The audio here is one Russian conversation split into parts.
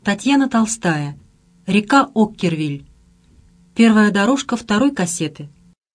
Татьяна Толстая. Река Оккервиль. Первая дорожка второй кассеты.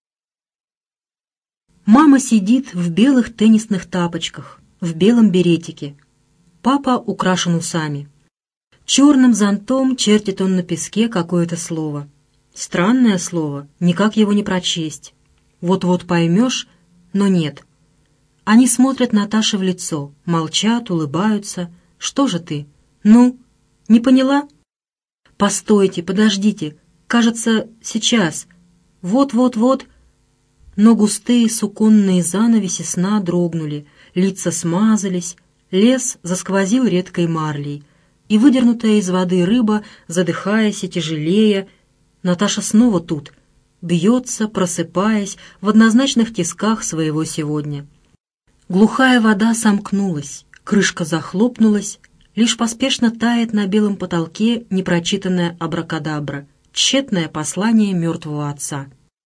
Мама сидит в белых теннисных тапочках, в белом беретике. Папа украшен усами. Черным зонтом чертит он на песке какое-то слово. Странное слово, никак его не прочесть. Вот-вот поймешь, но нет. Они смотрят Наташе в лицо, молчат, улыбаются. Что же ты? Ну, не поняла? Постойте, подождите. Кажется, сейчас. Вот-вот-вот. Но густые суконные занавеси сна дрогнули, лица смазались, лес засквозил редкой марлей, и выдернутая из воды рыба, задыхаясь и тяжелея, Наташа снова тут, бьется, просыпаясь в однозначных тисках своего сегодня. Глухая вода сомкнулась, крышка захлопнулась, лишь поспешно тает на белом потолке непрочитанная абракадабра, тщетное послание мертвого отца.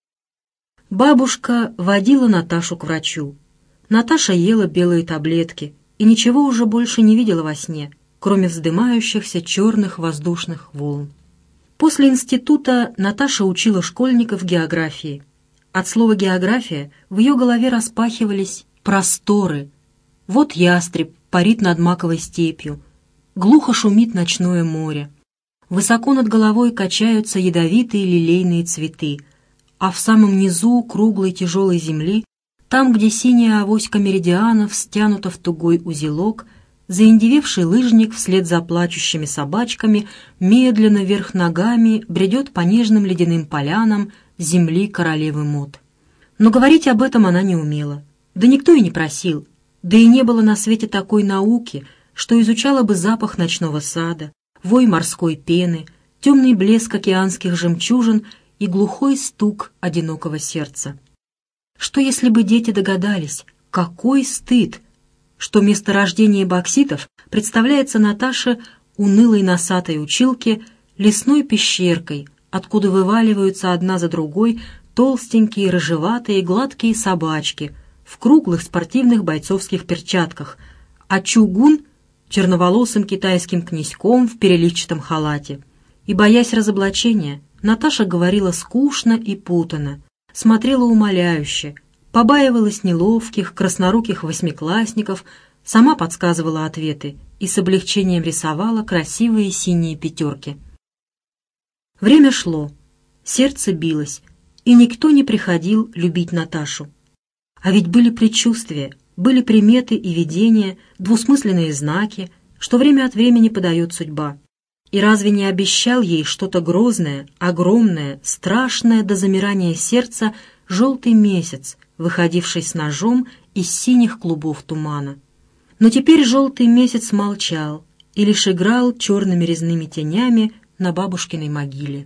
Бабушка водила Наташу к врачу. Наташа ела белые таблетки и ничего уже больше не видела во сне, кроме вздымающихся черных воздушных волн. После института Наташа учила школьников географии. От слова «география» в ее голове распахивались просторы. Вот ястреб парит над маковой степью, глухо шумит ночное море. Высоко над головой качаются ядовитые лилейные цветы, а в самом низу круглой тяжелой земли, там, где синяя авоська меридианов стянута в тугой узелок, заиндевевший лыжник вслед за плачущими собачками медленно вверх ногами бредет по нежным ледяным полянам земли королевы Мод. Но говорить об этом она не умела. Да никто и не просил, да и не было на свете такой науки, что изучала бы запах ночного сада, вой морской пены, темный блеск океанских жемчужин и глухой стук одинокого сердца. Что если бы дети догадались, какой стыд, что месторождение бокситов представляется Наташе унылой носатой училке лесной пещеркой, откуда вываливаются одна за другой толстенькие, рыжеватые, гладкие собачки в круглых спортивных бойцовских перчатках, а чугун — черноволосым китайским князьком в переливчатом халате. И, боясь разоблачения, Наташа говорила скучно и путано, смотрела умоляюще, побаивалась неловких, красноруких восьмиклассников, сама подсказывала ответы и с облегчением рисовала красивые синие пятерки. Время шло, сердце билось, и никто не приходил любить Наташу. А ведь были предчувствия, были приметы и видения, двусмысленные знаки, что время от времени подает судьба. И разве не обещал ей что-то грозное, огромное, страшное до замирания сердца желтый месяц, выходивший с ножом из синих клубов тумана? Но теперь желтый месяц молчал и лишь играл черными резными тенями на бабушкиной могиле.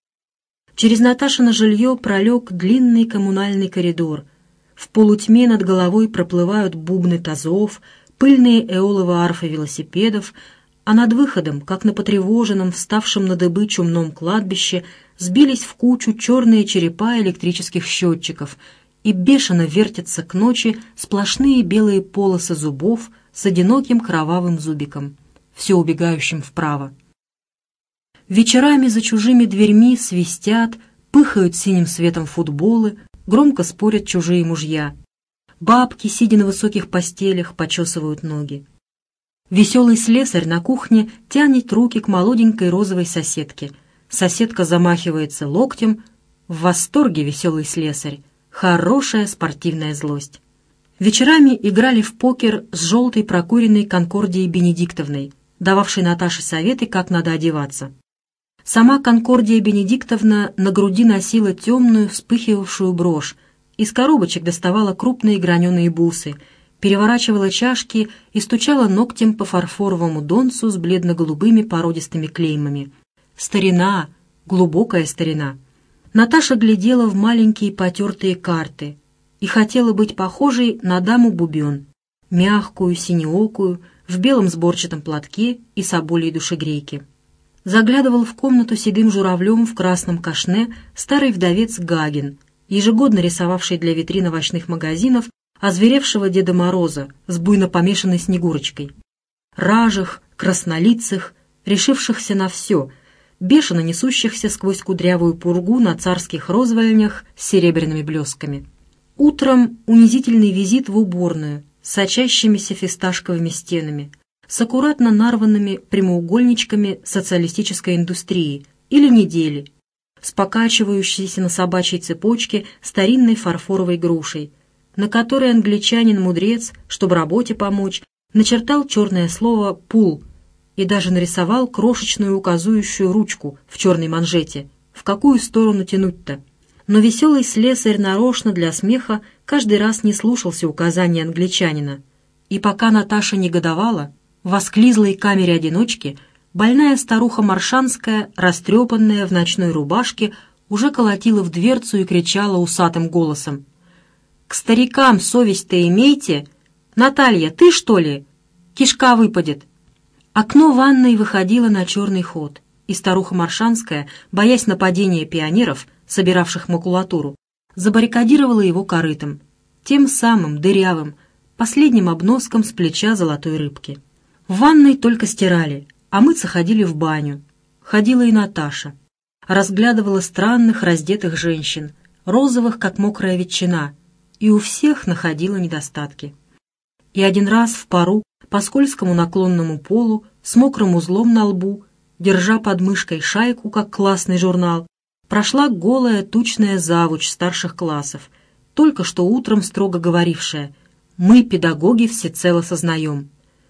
Через Наташино жилье пролег длинный коммунальный коридор. В полутьме над головой проплывают бубны тазов, пыльные эоловые арфы велосипедов, а над выходом, как на потревоженном, вставшем на дыбы чумном кладбище, сбились в кучу черные черепа электрических счетчиков, и бешено вертятся к ночи сплошные белые полосы зубов с одиноким кровавым зубиком, все убегающим вправо. Вечерами за чужими дверьми свистят, пыхают синим светом футболы, громко спорят чужие мужья. Бабки, сидя на высоких постелях, почесывают ноги. Веселый слесарь на кухне тянет руки к молоденькой розовой соседке. Соседка замахивается локтем. В восторге веселый слесарь. Хорошая спортивная злость. Вечерами играли в покер с желтой прокуренной Конкордией Бенедиктовной, дававшей Наташе советы, как надо одеваться. Сама Конкордия Бенедиктовна на груди носила темную вспыхивавшую брошь, из коробочек доставала крупные граненые бусы, переворачивала чашки и стучала ногтем по фарфоровому донцу с бледно-голубыми породистыми клеймами. Старина, глубокая старина. Наташа глядела в маленькие потертые карты и хотела быть похожей на даму Бубен, мягкую, синеокую, в белом сборчатом платке и соболей душегрейке. Заглядывал в комнату седым журавлем в красном кашне старый вдовец Гагин, ежегодно рисовавший для витрин овощных магазинов озверевшего Деда Мороза с буйно помешанной Снегурочкой. Ражих, краснолицых, решившихся на все, бешено несущихся сквозь кудрявую пургу на царских розвальнях с серебряными блесками. Утром унизительный визит в уборную с сочащимися фисташковыми стенами, с аккуратно нарванными прямоугольничками социалистической индустрии или недели, с покачивающейся на собачьей цепочке старинной фарфоровой грушей, на которой англичанин-мудрец, чтобы работе помочь, начертал черное слово «пул» и даже нарисовал крошечную указующую ручку в черной манжете. В какую сторону тянуть-то? Но веселый слесарь нарочно для смеха каждый раз не слушался указаний англичанина. И пока Наташа негодовала, в осклизлой камере одиночки больная старуха Маршанская, растрепанная в ночной рубашке, уже колотила в дверцу и кричала усатым голосом: «К старикам совесть-то имейте! Наталья, ты что ли? Кишка выпадет!» Окно ванной выходило на черный ход, и старуха Маршанская, боясь нападения пионеров, собиравших макулатуру, забаррикадировала его корытом, тем самым дырявым, последним обноском с плеча золотой рыбки. В ванной только стирали, а мыться ходили в баню. Ходила и Наташа. Разглядывала странных раздетых женщин, розовых, как мокрая ветчина, и у всех находила недостатки. И один раз в пару по скользкому наклонному полу с мокрым узлом на лбу, держа под мышкой шайку, как классный журнал, прошла голая тучная завуч старших классов, только что утром строго говорившая: «Мы, педагоги, всецело сознаем».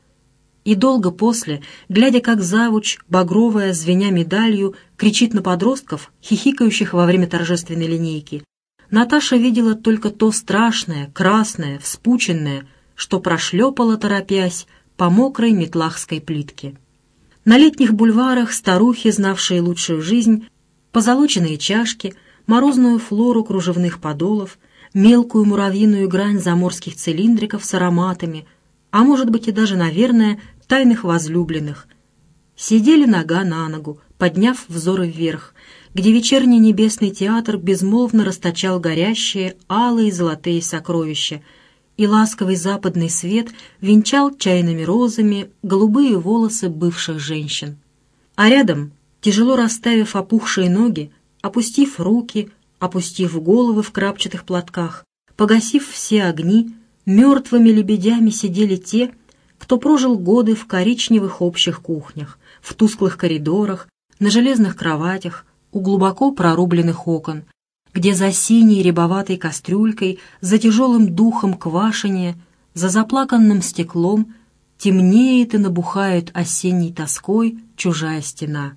И долго после, глядя, как завуч, багровая, звеня медалью, кричит на подростков, хихикающих во время торжественной линейки, Наташа видела только то страшное, красное, вспученное, что прошлепало, торопясь, по мокрой метлахской плитке. На летних бульварах старухи, знавшие лучшую жизнь, позолоченные чашки, морозную флору кружевных подолов, мелкую муравьиную грань заморских цилиндриков с ароматами, а может быть и даже, наверное, тайных возлюбленных, сидели нога на ногу, подняв взоры вверх, где вечерний небесный театр безмолвно расточал горящие алые и золотые сокровища, и ласковый западный свет венчал чайными розами голубые волосы бывших женщин. А рядом, тяжело расставив опухшие ноги, опустив руки, опустив головы в крапчатых платках, погасив все огни, мертвыми лебедями сидели те, кто прожил годы в коричневых общих кухнях, в тусклых коридорах, на железных кроватях, у глубоко прорубленных окон, где за синей рябоватой кастрюлькой, за тяжелым духом квашения, за заплаканным стеклом темнеет и набухает осенней тоской чужая стена.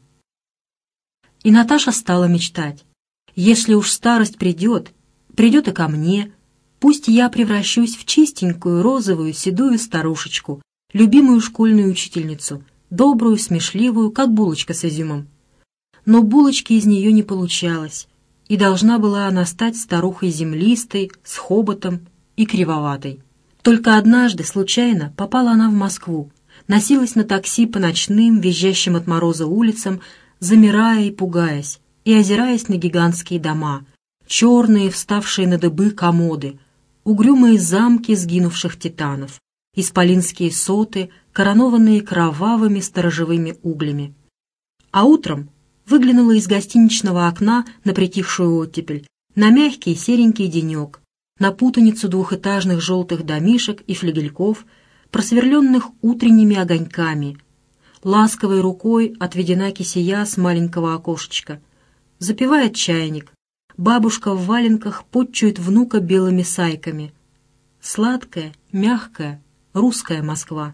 И Наташа стала мечтать: если уж старость придет, придет и ко мне, пусть я превращусь в чистенькую розовую седую старушечку, любимую школьную учительницу, добрую, смешливую, как булочка с изюмом. Но булочки из нее не получалось, и должна была она стать старухой землистой, с хоботом и кривоватой. Только однажды, случайно, попала она в Москву, носилась на такси по ночным, визжащим от мороза улицам, замирая и пугаясь, и озираясь на гигантские дома, черные, вставшие на дыбы комоды, угрюмые замки сгинувших титанов, исполинские соты, коронованные кровавыми сторожевыми углями. А утром выглянула из гостиничного окна на притихшую оттепель, на мягкий серенький денек, на путаницу двухэтажных желтых домишек и флигельков, просверленных утренними огоньками. Ласковой рукой отведена кисея с маленького окошечка. Запевает чайник. Бабушка в валенках подчует внука белыми сайками. Сладкая, мягкая, русская Москва.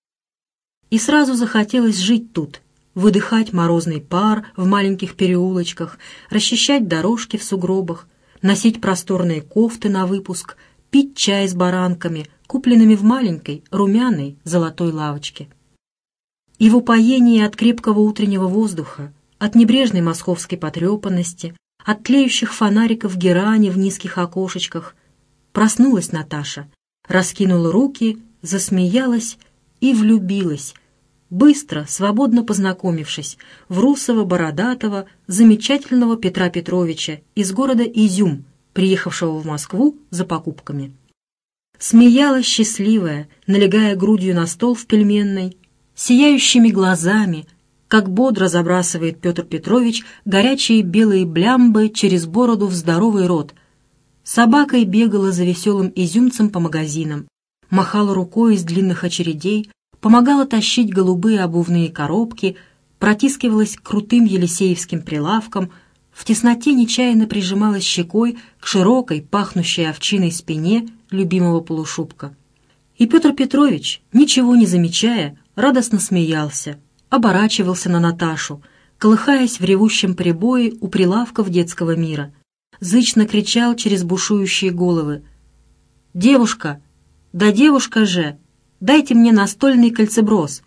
И сразу захотелось жить тут, выдыхать морозный пар в маленьких переулочках, расчищать дорожки в сугробах, носить просторные кофты на выпуск, пить чай с баранками, купленными в маленькой, румяной, золотой лавочке. И в упоении от крепкого утреннего воздуха, от небрежной московской потрепанности, от тлеющих фонариков герани в низких окошечках, проснулась Наташа, раскинула руки, засмеялась и влюбилась, быстро, свободно познакомившись, в русого, бородатого, замечательного Петра Петровича из города Изюм, приехавшего в Москву за покупками. Смеялась счастливая, налегая грудью на стол в пельменной, сияющими глазами, как бодро забрасывает Петр Петрович горячие белые блямбы через бороду в здоровый рот. Собакой бегала за веселым изюмцем по магазинам, махала рукой из длинных очередей, помогала тащить голубые обувные коробки, протискивалась к крутым елисеевским прилавкам, в тесноте нечаянно прижималась щекой к широкой, пахнущей овчиной спине любимого полушубка. И Петр Петрович, ничего не замечая, радостно смеялся, оборачивался на Наташу, колыхаясь в ревущем прибое у прилавков детского мира. Зычно кричал через бушующие головы: «Девушка! Да девушка же! Дайте мне настольный кольцеброс!»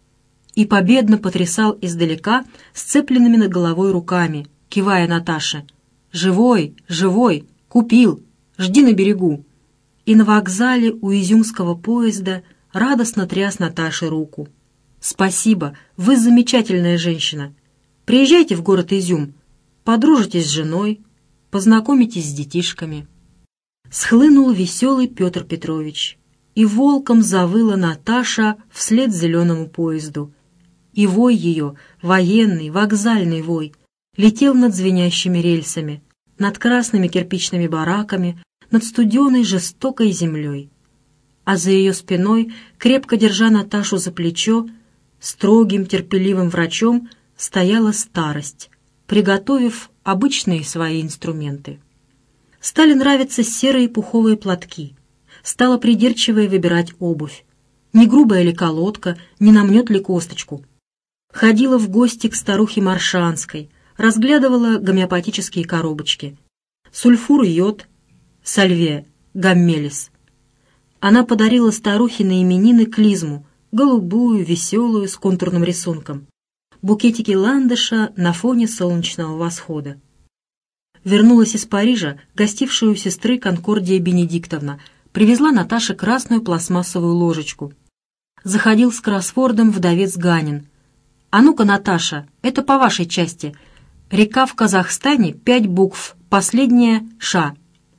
И победно потрясал издалека сцепленными над головой руками, кивая Наташе: «Живой! Живой! Купил! Жди на берегу!» И на вокзале у изюмского поезда радостно тряс Наташе руку. «Спасибо, вы замечательная женщина. Приезжайте в город Изюм, подружитесь с женой, познакомитесь с детишками». Схлынул веселый Петр Петрович, и волком завыла Наташа вслед зеленому поезду. И вой ее, военный, вокзальный вой, летел над звенящими рельсами, над красными кирпичными бараками, над студеной жестокой землей. А за ее спиной, крепко держа Наташу за плечо, строгим терпеливым врачом стояла старость, приготовив обычные свои инструменты. Стали нравиться серые пуховые платки, стала придирчиво выбирать обувь. Не грубая ли колодка, не намнет ли косточку. Ходила в гости к старухе Маршанской, разглядывала гомеопатические коробочки. Сульфур йод, сальвия, гаммелис. Она подарила старухе на именины клизму, голубую, веселую, с контурным рисунком. Букетики ландыша на фоне солнечного восхода. Вернулась из Парижа, гостившая у сестры Конкордия Бенедиктовна, привезла Наташе красную пластмассовую ложечку. Заходил с кроссвордом вдовец Ганин. «А ну-ка, Наташа, это по вашей части. Река в Казахстане, 5 букв, последняя — Ша».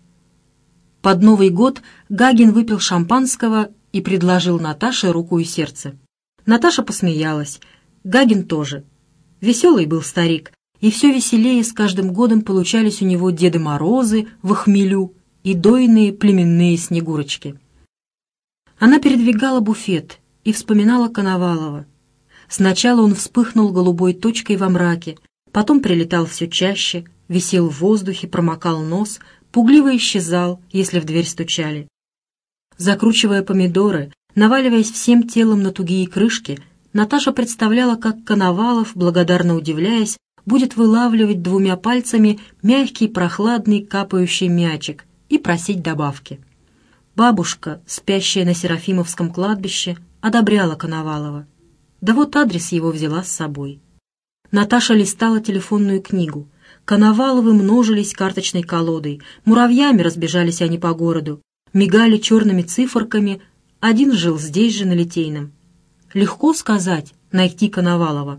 Под Новый год Гагин выпил шампанского и предложил Наташе руку и сердце. Наташа посмеялась, Гагин тоже. Веселый был старик, и все веселее с каждым годом получались у него Деды Морозы в хмелю и дойные племенные Снегурочки. Она передвигала буфет и вспоминала Коновалова. Сначала он вспыхнул голубой точкой во мраке, потом прилетал все чаще, висел в воздухе, промокал нос, пугливо исчезал, если в дверь стучали. Закручивая помидоры, наваливаясь всем телом на тугие крышки, Наташа представляла, как Коновалов, благодарно удивляясь, будет вылавливать 2 пальцами мягкий, прохладный, капающий мячик и просить добавки. Бабушка, спящая на Серафимовском кладбище, одобряла Коновалова. Да вот адрес его взяла с собой. Наташа листала телефонную книгу. Коноваловы множились карточной колодой, муравьями разбежались они по городу, мигали черными циферками, один жил здесь же, на Литейном. Легко сказать, найти Коновалова.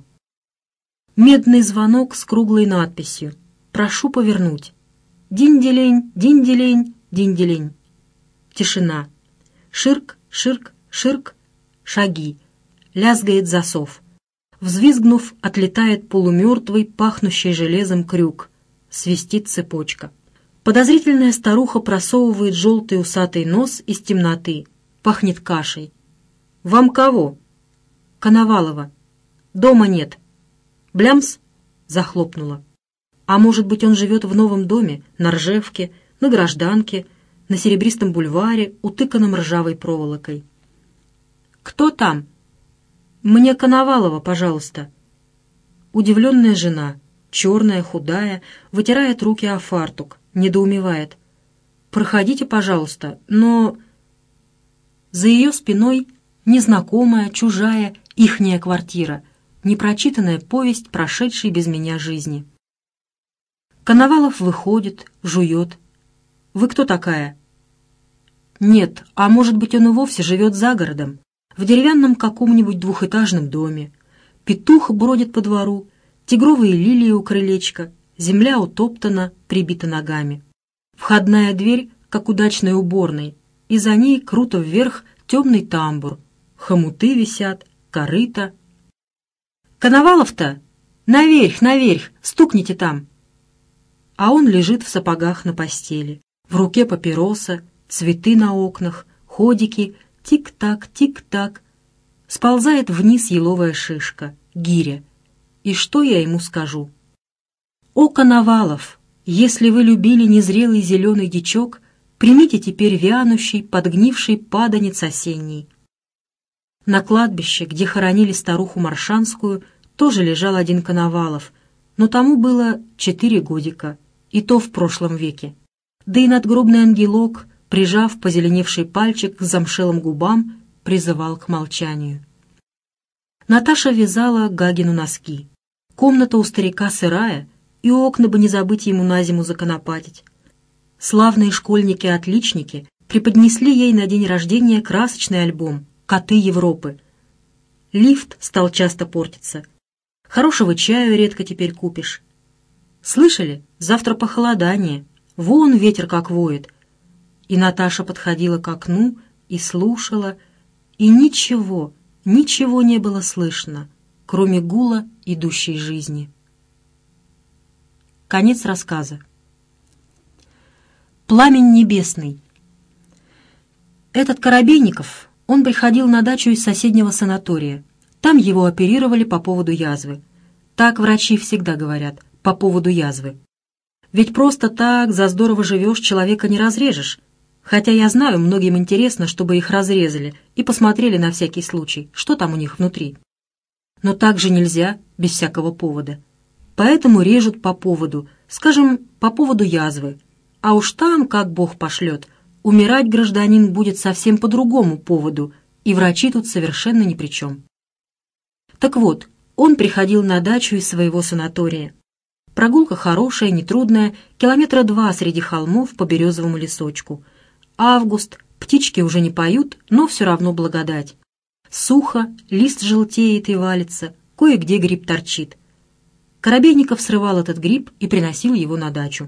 Медный звонок с круглой надписью «Прошу повернуть». Динь-делень, динь-делень, динь-делень. Тишина. Ширк, ширк, ширк. Шаги. Лязгает засов. Взвизгнув, отлетает полумертвый, пахнущий железом крюк. Свистит цепочка. Подозрительная старуха просовывает желтый усатый нос из темноты. Пахнет кашей. «Вам кого?» «Коновалова». «Дома нет». «Блямс?» — захлопнула. «А может быть, он живет в новом доме, на Ржевке, на Гражданке, на Серебристом бульваре, утыканном ржавой проволокой?» «Кто там?» «Мне Коновалова, пожалуйста». Удивленная жена, черная, худая, вытирает руки о фартук, недоумевает. «Проходите, пожалуйста, но...» За ее спиной незнакомая, чужая, ихняя квартира, непрочитанная повесть, прошедшей без меня жизни. Коновалов выходит, жует. «Вы кто такая?» «Нет, а может быть, он и вовсе живет за городом, в деревянном каком-нибудь 2-этажном доме. Петух бродит по двору, тигровые лилии у крылечка, земля утоптана, прибита ногами. Входная дверь, как удачной уборной, и за ней круто вверх темный тамбур, хомуты висят, корыто. Коновалов-то? Наверх, наверх, стукните там!» А он лежит в сапогах на постели, в руке папироса, цветы на окнах, ходики, тик-так, тик-так. Сползает вниз еловая шишка, гиря. И что я ему скажу? «О, Коновалов, если вы любили незрелый зеленый дичок, примите теперь вянущий, подгнивший паданец осенний». На кладбище, где хоронили старуху Маршанскую, тоже лежал один Коновалов, но тому было 4 годика, и то в прошлом веке. Да и надгробный ангелок, прижав позеленевший пальчик к замшелым губам, призывал к молчанию. Наташа вязала Гагину носки. Комната у старика сырая, и окна бы не забыть ему на зиму законопатить. Славные школьники-отличники преподнесли ей на день рождения красочный альбом «Коты Европы». Лифт стал часто портиться. Хорошего чаю редко теперь купишь. Слышали? Завтра похолодание. Вон ветер как воет. И Наташа подходила к окну и слушала, и ничего, ничего не было слышно, кроме гула идущей жизни. Конец рассказа. Пламень небесный. Этот Коробейников, он приходил на дачу из соседнего санатория. Там его оперировали по поводу язвы. Так врачи всегда говорят, по поводу язвы. Ведь просто так, за здорово живешь, человека не разрежешь. Хотя я знаю, многим интересно, чтобы их разрезали и посмотрели на всякий случай, что там у них внутри. Но так же нельзя, без всякого повода. Поэтому режут по поводу, скажем, по поводу язвы. А уж там, как Бог пошлет, умирать гражданин будет совсем по другому поводу, и врачи тут совершенно ни при чем. Так вот, он приходил на дачу из своего санатория. Прогулка хорошая, нетрудная, 2 километра среди холмов по березовому лесочку. Август, птички уже не поют, но все равно благодать. Сухо, лист желтеет и валится, кое-где гриб торчит. Коробейников срывал этот гриб и приносил его на дачу.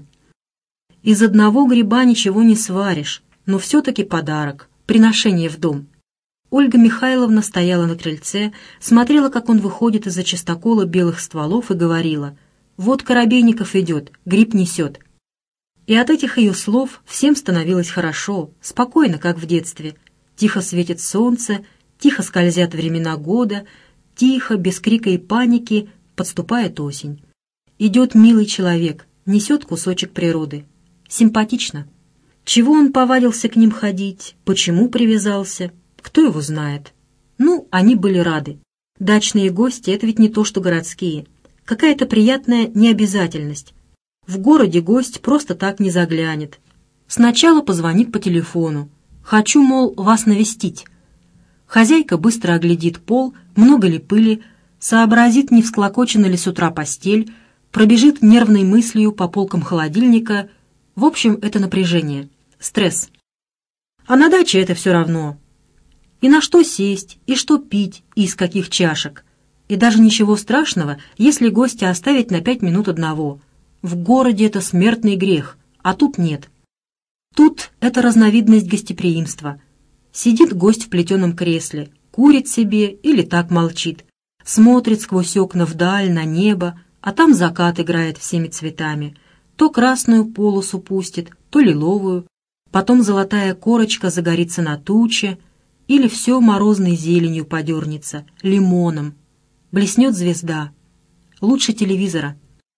Из одного гриба ничего не сваришь, но все-таки подарок, приношение в дом. Ольга Михайловна стояла на крыльце, смотрела, как он выходит из-за частокола белых стволов и говорила: «Вот Коробейников идет, гриб несет». И от этих ее слов всем становилось хорошо, спокойно, как в детстве. Тихо светит солнце, тихо скользят времена года, тихо, без крика и паники, подступает осень. Идет милый человек, несет кусочек природы. Симпатично. Чего он повадился к ним ходить, почему привязался, кто его знает. Ну, они были рады. Дачные гости — это ведь не то, что городские. Какая-то приятная необязательность. В городе гость просто так не заглянет. Сначала позвонит по телефону. «Хочу, мол, вас навестить». Хозяйка быстро оглядит пол, много ли пыли, сообразит, не всклокочена ли с утра постель, пробежит нервной мыслью по полкам холодильника. В общем, это напряжение, стресс. А на даче это все равно. И на что сесть, и что пить, и из каких чашек. И даже ничего страшного, если гостя оставить на 5 минут одного. В городе это смертный грех, а тут нет. Тут это разновидность гостеприимства. Сидит гость в плетеном кресле, курит себе или так молчит, смотрит сквозь окна вдаль на небо, а там закат играет всеми цветами. То красную полосу пустит, то лиловую, потом золотая корочка загорится на туче, или все морозной зеленью подернется, лимоном. Блеснет звезда. Лучше телевизора.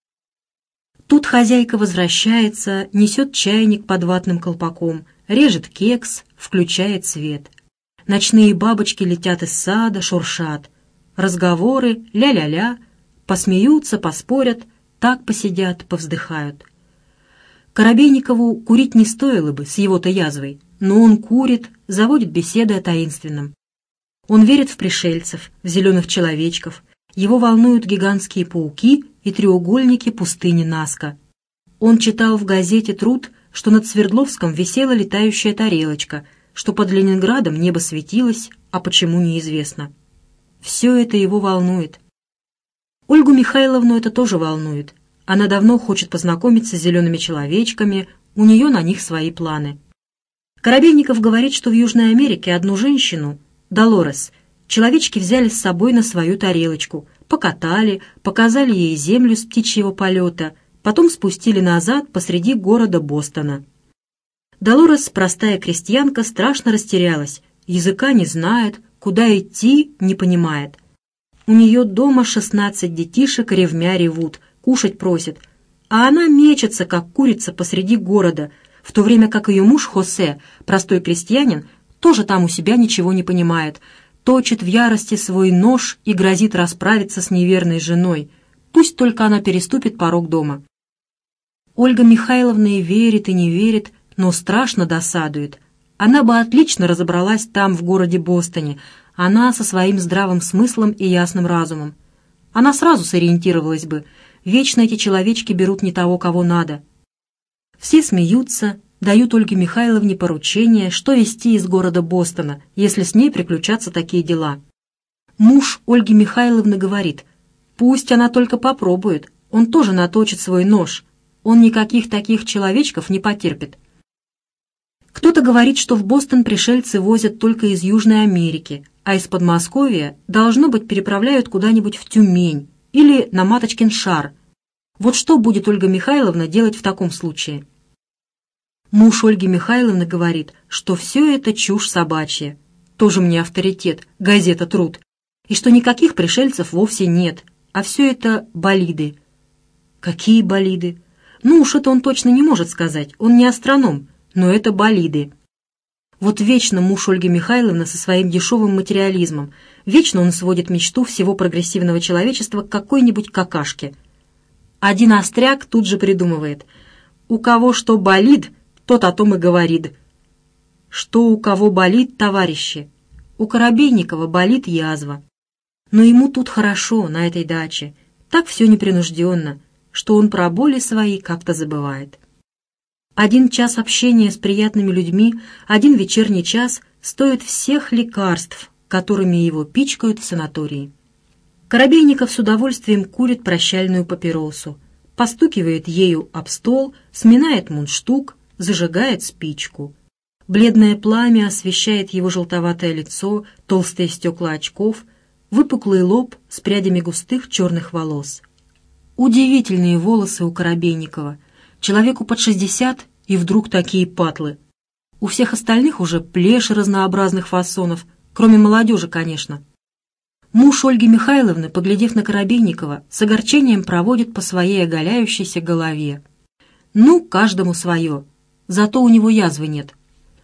Тут хозяйка возвращается, несет чайник под ватным колпаком, режет кекс, включает свет. Ночные бабочки летят из сада, шуршат. Разговоры, ля-ля-ля, посмеются, поспорят, так посидят, повздыхают. Коробейникову курить не стоило бы с его-то язвой, но он курит, заводит беседы о таинственном. Он верит в пришельцев, в зеленых человечков. Его волнуют гигантские пауки и треугольники пустыни Наска. Он читал в газете труд, что над Свердловском висела летающая тарелочка, что под Ленинградом небо светилось, а почему неизвестно. Все это его волнует. Ольгу Михайловну это тоже волнует. Она давно хочет познакомиться с зелеными человечками, у нее на них свои планы. Коробейников говорит, что в Южной Америке одну женщину, Долорес, человечки взяли с собой на свою тарелочку, Покатали, показали ей землю с птичьего полета, потом спустили назад посреди города Бостона. Долорес, простая крестьянка, страшно растерялась, языка не знает, куда идти не понимает. У нее дома 16 детишек ревмя ревут, кушать просят, а она мечется, как курица посреди города, в то время как ее муж Хосе, простой крестьянин, тоже там у себя ничего не понимает, точит в ярости свой нож и грозит расправиться с неверной женой, пусть только она переступит порог дома. Ольга Михайловна и верит, и не верит, но страшно досадует. Она бы отлично разобралась там, в городе Бостоне, она со своим здравым смыслом и ясным разумом. Она сразу сориентировалась бы. Вечно эти человечки берут не того, кого надо. Все смеются, дают Ольге Михайловне поручение, что везти из города Бостона, если с ней приключатся такие дела. Муж Ольги Михайловны говорит, пусть она только попробует, он тоже наточит свой нож, он никаких таких человечков не потерпит. Кто-то говорит, что в Бостон пришельцы возят только из Южной Америки, а из Подмосковья, должно быть, переправляют куда-нибудь в Тюмень или на Маточкин шар. Вот что будет Ольга Михайловна делать в таком случае? Муж Ольги Михайловны говорит, что все это чушь собачья. Тоже мне авторитет, газета «Труд». И что никаких пришельцев вовсе нет, а все это болиды. Какие болиды? Ну уж это он точно не может сказать, он не астроном, но это болиды. Вот вечно муж Ольги Михайловны со своим дешевым материализмом, вечно он сводит мечту всего прогрессивного человечества к какой-нибудь какашке. Один остряк тут же придумывает: у кого что болит, тот о том и говорит. Что у кого болит, товарищи? У Коробейникова болит язва. Но ему тут хорошо, на этой даче. Так все непринужденно, что он про боли свои как-то забывает. 1 час общения с приятными людьми, 1 вечерний час стоит всех лекарств, которыми его пичкают в санатории. Коробейников с удовольствием курит прощальную папиросу, постукивает ею об стол, сминает мундштук, зажигает спичку. Бледное пламя освещает его желтоватое лицо, толстые стекла очков, выпуклый лоб с прядями густых черных волос. Удивительные волосы у Коробейникова. Человеку под 60 и вдруг такие патлы. У всех остальных уже плеши разнообразных фасонов, кроме молодежи, конечно. Муж Ольги Михайловны, поглядев на Коробейникова, с огорчением проводит по своей оголяющейся голове. Ну, каждому свое, зато у него язвы нет.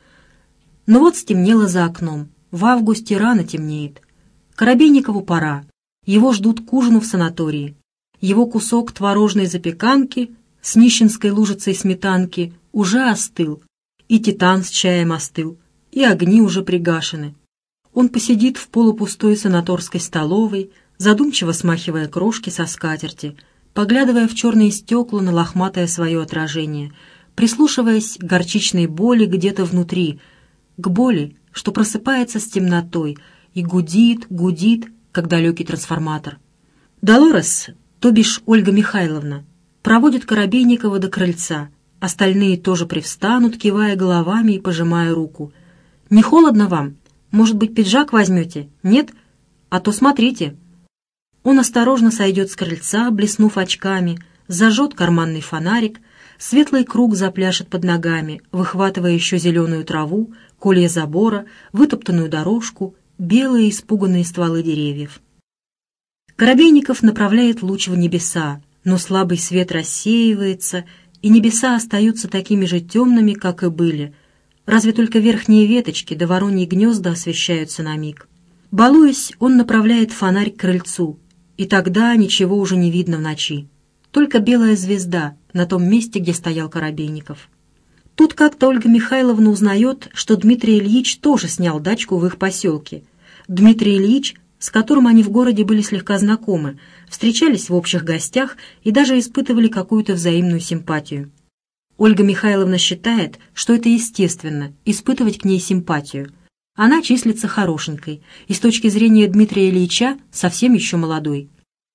Но вот стемнело за окном, в августе рано темнеет. Коробейникову пора, его ждут к ужину в санатории. Его кусок творожной запеканки с нищенской лужицей сметанки уже остыл, и титан с чаем остыл, и огни уже пригашены. Он посидит в полупустой санаторской столовой, задумчиво смахивая крошки со скатерти, поглядывая в черные стекла на лохматое свое отражение, прислушиваясь к горчичной боли где-то внутри, к боли, что просыпается с темнотой и гудит, гудит, как далекий трансформатор. Долорес, то бишь Ольга Михайловна, проводит Коробейникова до крыльца, остальные тоже привстанут, кивая головами и пожимая руку. «Не холодно вам? Может быть, пиджак возьмете? Нет? А то смотрите». Он осторожно сойдет с крыльца, блеснув очками, зажжет карманный фонарик, светлый круг запляшет под ногами, выхватывая еще зеленую траву, колья забора, вытоптанную дорожку, белые испуганные стволы деревьев. Коробейников направляет луч в небеса, но слабый свет рассеивается, и небеса остаются такими же темными, как и были. Разве только верхние веточки да вороньи гнезда освещаются на миг. Балуясь, он направляет фонарь к крыльцу, и тогда ничего уже не видно в ночи. Только белая звезда на том месте, где стоял Коробейников. Тут как-то Ольга Михайловна узнает, что Дмитрий Ильич тоже снял дачку в их поселке. Дмитрий Ильич, с которым они в городе были слегка знакомы, встречались в общих гостях и даже испытывали какую-то взаимную симпатию. Ольга Михайловна считает, что это естественно, испытывать к ней симпатию. Она числится хорошенькой и с точки зрения Дмитрия Ильича совсем еще молодой.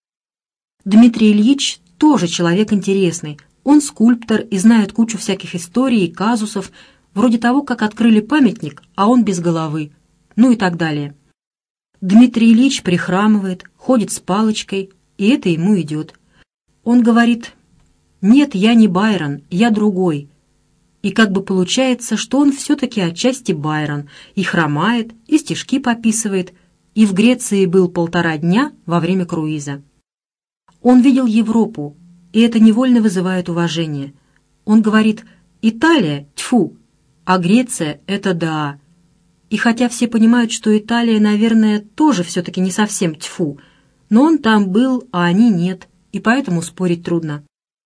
Дмитрий Ильич тоже человек интересный. Он скульптор и знает кучу всяких историй и казусов, вроде того, как открыли памятник, а он без головы, ну и так далее. Дмитрий Ильич прихрамывает, ходит с палочкой, и это ему идет. Он говорит: «Нет, я не Байрон, я другой». И как бы получается, что он все-таки отчасти Байрон, и хромает, и стишки пописывает, и в Греции был 1,5 дня во время круиза. Он видел Европу, и это невольно вызывает уважение. Он говорит: «Италия, тьфу, а Греция — это да». И хотя все понимают, что Италия, наверное, тоже все-таки не совсем тьфу, но он там был, а они нет, и поэтому спорить трудно.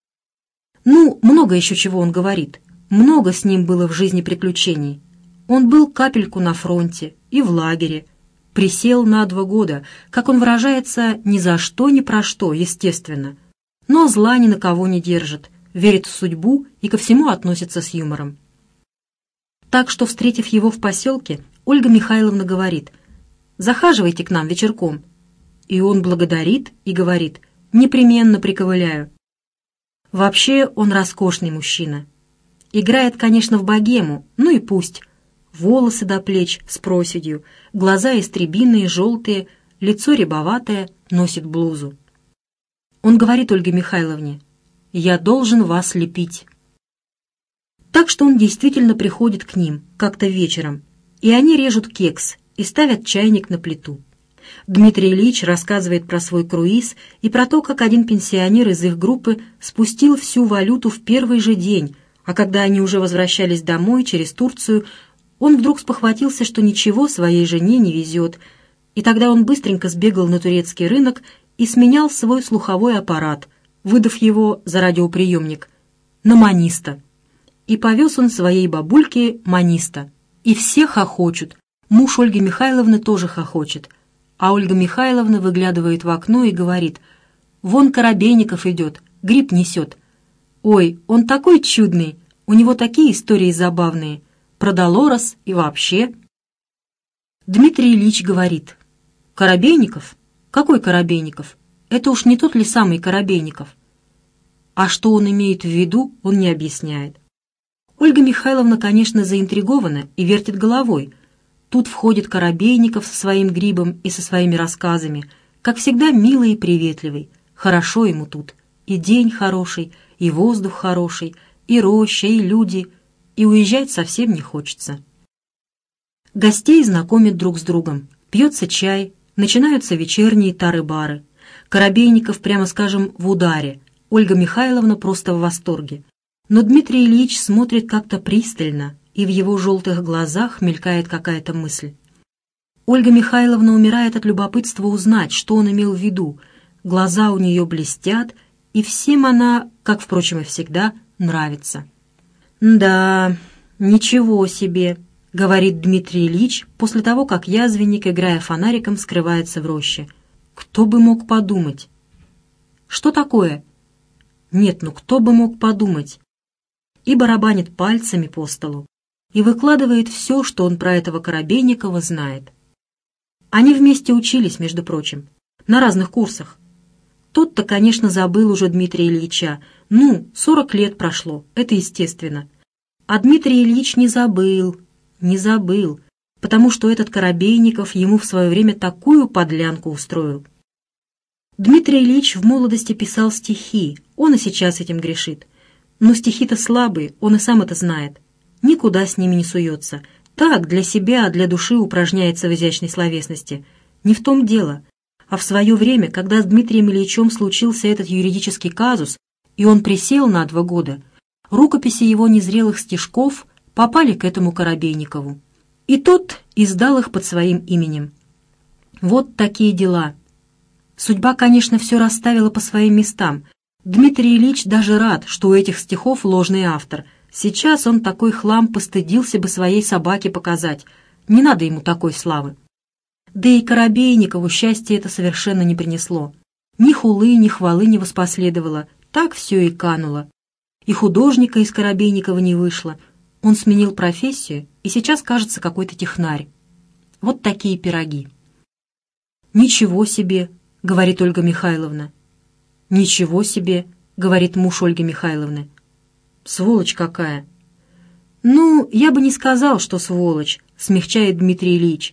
Ну, много еще чего он говорит. Много с ним было в жизни приключений. Он был капельку на фронте и в лагере. Присел на 2 года, как он выражается, ни за что, ни про что, естественно. Но зла ни на кого не держит, верит в судьбу и ко всему относится с юмором. Так что, встретив его в поселке, Ольга Михайловна говорит: «Захаживайте к нам вечерком». И он благодарит и говорит: «Непременно приковыляю». Вообще он роскошный мужчина. Играет, конечно, в богему, ну и пусть. Волосы до плеч с проседью, глаза истребиные, желтые, лицо рябоватое, носит блузу. Он говорит Ольге Михайловне: «Я должен вас лепить». Так что он действительно приходит к ним как-то вечером, и они режут кекс и ставят чайник на плиту. Дмитрий Ильич рассказывает про свой круиз и про то, как один пенсионер из их группы спустил всю валюту в первый же день, а когда они уже возвращались домой через Турцию, он вдруг спохватился, что ничего своей жене не везет, и тогда он быстренько сбегал на турецкий рынок и сменял свой слуховой аппарат, выдав его за радиоприемник, на маниста. И повез он своей бабульке маниста. И все хохочут. Муж Ольги Михайловны тоже хохочет. А Ольга Михайловна выглядывает в окно и говорит: «Вон Коробейников идет, гриб несет. Ой, он такой чудный, у него такие истории забавные, про Долорес и вообще». Дмитрий Ильич говорит: «Коробейников? Какой Коробейников? Это уж не тот ли самый Коробейников?» А что он имеет в виду, он не объясняет. Ольга Михайловна, конечно, заинтригована и вертит головой. Тут входит Коробейников со своим грибом и со своими рассказами, как всегда милый и приветливый. Хорошо ему тут. И день хороший, и воздух хороший, и роща, и люди, и уезжать совсем не хочется. Гостей знакомят друг с другом, пьется чай, начинаются вечерние тары-бары. Коробейников, прямо скажем, в ударе, Ольга Михайловна просто в восторге. Но Дмитрий Ильич смотрит как-то пристально, и в его желтых глазах мелькает какая-то мысль. Ольга Михайловна умирает от любопытства узнать, что он имел в виду. Глаза у нее блестят, и всем она, как, впрочем, и всегда, нравится. «Да, ничего себе», — говорит Дмитрий Ильич после того, как язвенник, играя фонариком, скрывается в роще. «Кто бы мог подумать?» «Что такое?» «Нет, ну кто бы мог подумать?» И барабанит пальцами по столу, и выкладывает все, что он про этого Коробейникова знает. Они вместе учились, между прочим, на разных курсах. Тот-то, конечно, забыл уже Дмитрия Ильича. 40 лет прошло, это естественно. А Дмитрий Ильич не забыл, потому что этот Коробейников ему в свое время такую подлянку устроил. Дмитрий Ильич в молодости писал стихи, он и сейчас этим грешит. Но стихи-то слабые, он и сам это знает. Никуда с ними не суется. Так, для себя, для души упражняется в изящной словесности. Не в том дело. А в свое время, когда с Дмитрием Ильичем случился этот юридический казус, и он присел на 2 года, рукописи его незрелых стишков попали к этому Коробейникову. И тот издал их под своим именем. Вот такие дела. Судьба, конечно, все расставила по своим местам. Дмитрий Ильич даже рад, что у этих стихов ложный автор. Сейчас он такой хлам постыдился бы своей собаке показать. Не надо ему такой славы. Да и Коробейникову счастье это совершенно не принесло. Ни хулы, ни хвалы не воспоследовало. Так все и кануло. И художника из Коробейникова не вышло. Он сменил профессию и сейчас кажется какой-то технарь. Вот такие пироги. «Ничего себе», — говорит Ольга Михайловна. «Ничего себе», — говорит муж Ольги Михайловны. «Сволочь какая!» «Ну, я бы не сказал, что сволочь», — смягчает Дмитрий Ильич.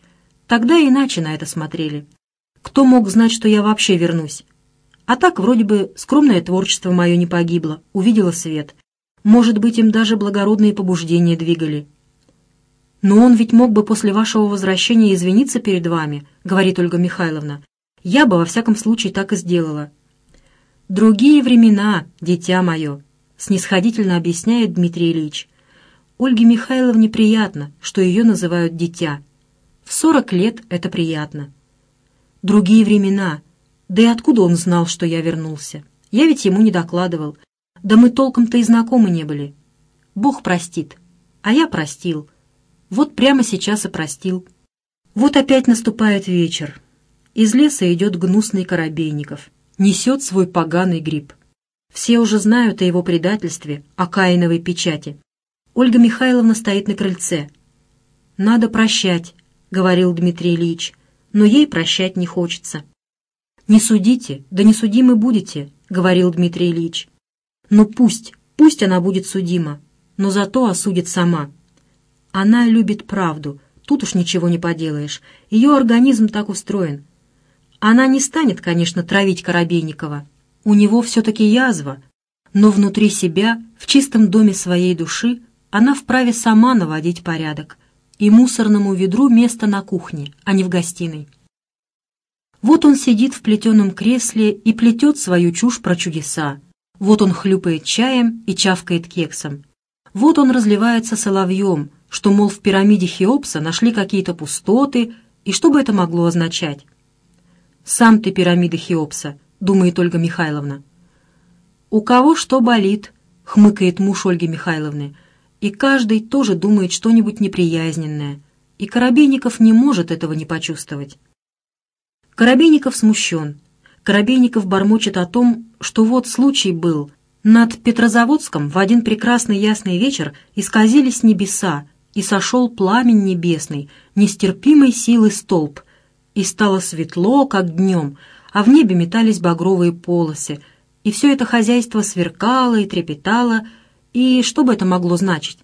Тогда иначе на это смотрели. Кто мог знать, что я вообще вернусь? А так, вроде бы, скромное творчество мое не погибло, увидело свет. Может быть, им даже благородные побуждения двигали. «Но он ведь мог бы после вашего возвращения извиниться перед вами», — говорит Ольга Михайловна. «Я бы, во всяком случае, так и сделала». «Другие времена, дитя мое», — снисходительно объясняет Дмитрий Ильич. Ольге Михайловне приятно, что ее называют «дитя». В 40 лет это приятно. «Другие времена. Да и откуда он знал, что я вернулся? Я ведь ему не докладывал. Да мы толком-то и знакомы не были. Бог простит. А я простил. Вот прямо сейчас и простил». Вот опять наступает вечер. Из леса идет гнусный Коробейников. Несет свой поганый гриб. Все уже знают о его предательстве, о Каиновой печати. Ольга Михайловна стоит на крыльце. «Надо прощать», — говорил Дмитрий Ильич, но ей прощать не хочется. «Не судите, да не судимы будете», — говорил Дмитрий Ильич. «Ну пусть она будет судима, но зато осудит сама. Она любит правду, тут уж ничего не поделаешь, ее организм так устроен. Она не станет, конечно, травить Коробейникова, у него все-таки язва, но внутри себя, в чистом доме своей души, она вправе сама наводить порядок, и мусорному ведру место на кухне, а не в гостиной». Вот он сидит в плетеном кресле и плетет свою чушь про чудеса. Вот он хлюпает чаем и чавкает кексом. Вот он разливается соловьем, что, мол, в пирамиде Хеопса нашли какие-то пустоты, и что бы это могло означать? «Сам ты пирамида Хеопса», — думает Ольга Михайловна. «У кого что болит», — хмыкает муж Ольги Михайловны, и каждый тоже думает что-нибудь неприязненное, и Коробейников не может этого не почувствовать. Коробейников смущен. Коробейников бормочет о том, что вот случай был. Над Петрозаводском в один прекрасный ясный вечер исказились небеса, и сошел пламень небесный, нестерпимой силы столб, и стало светло, как днем, а в небе метались багровые полосы, и все это хозяйство сверкало и трепетало, и что бы это могло значить?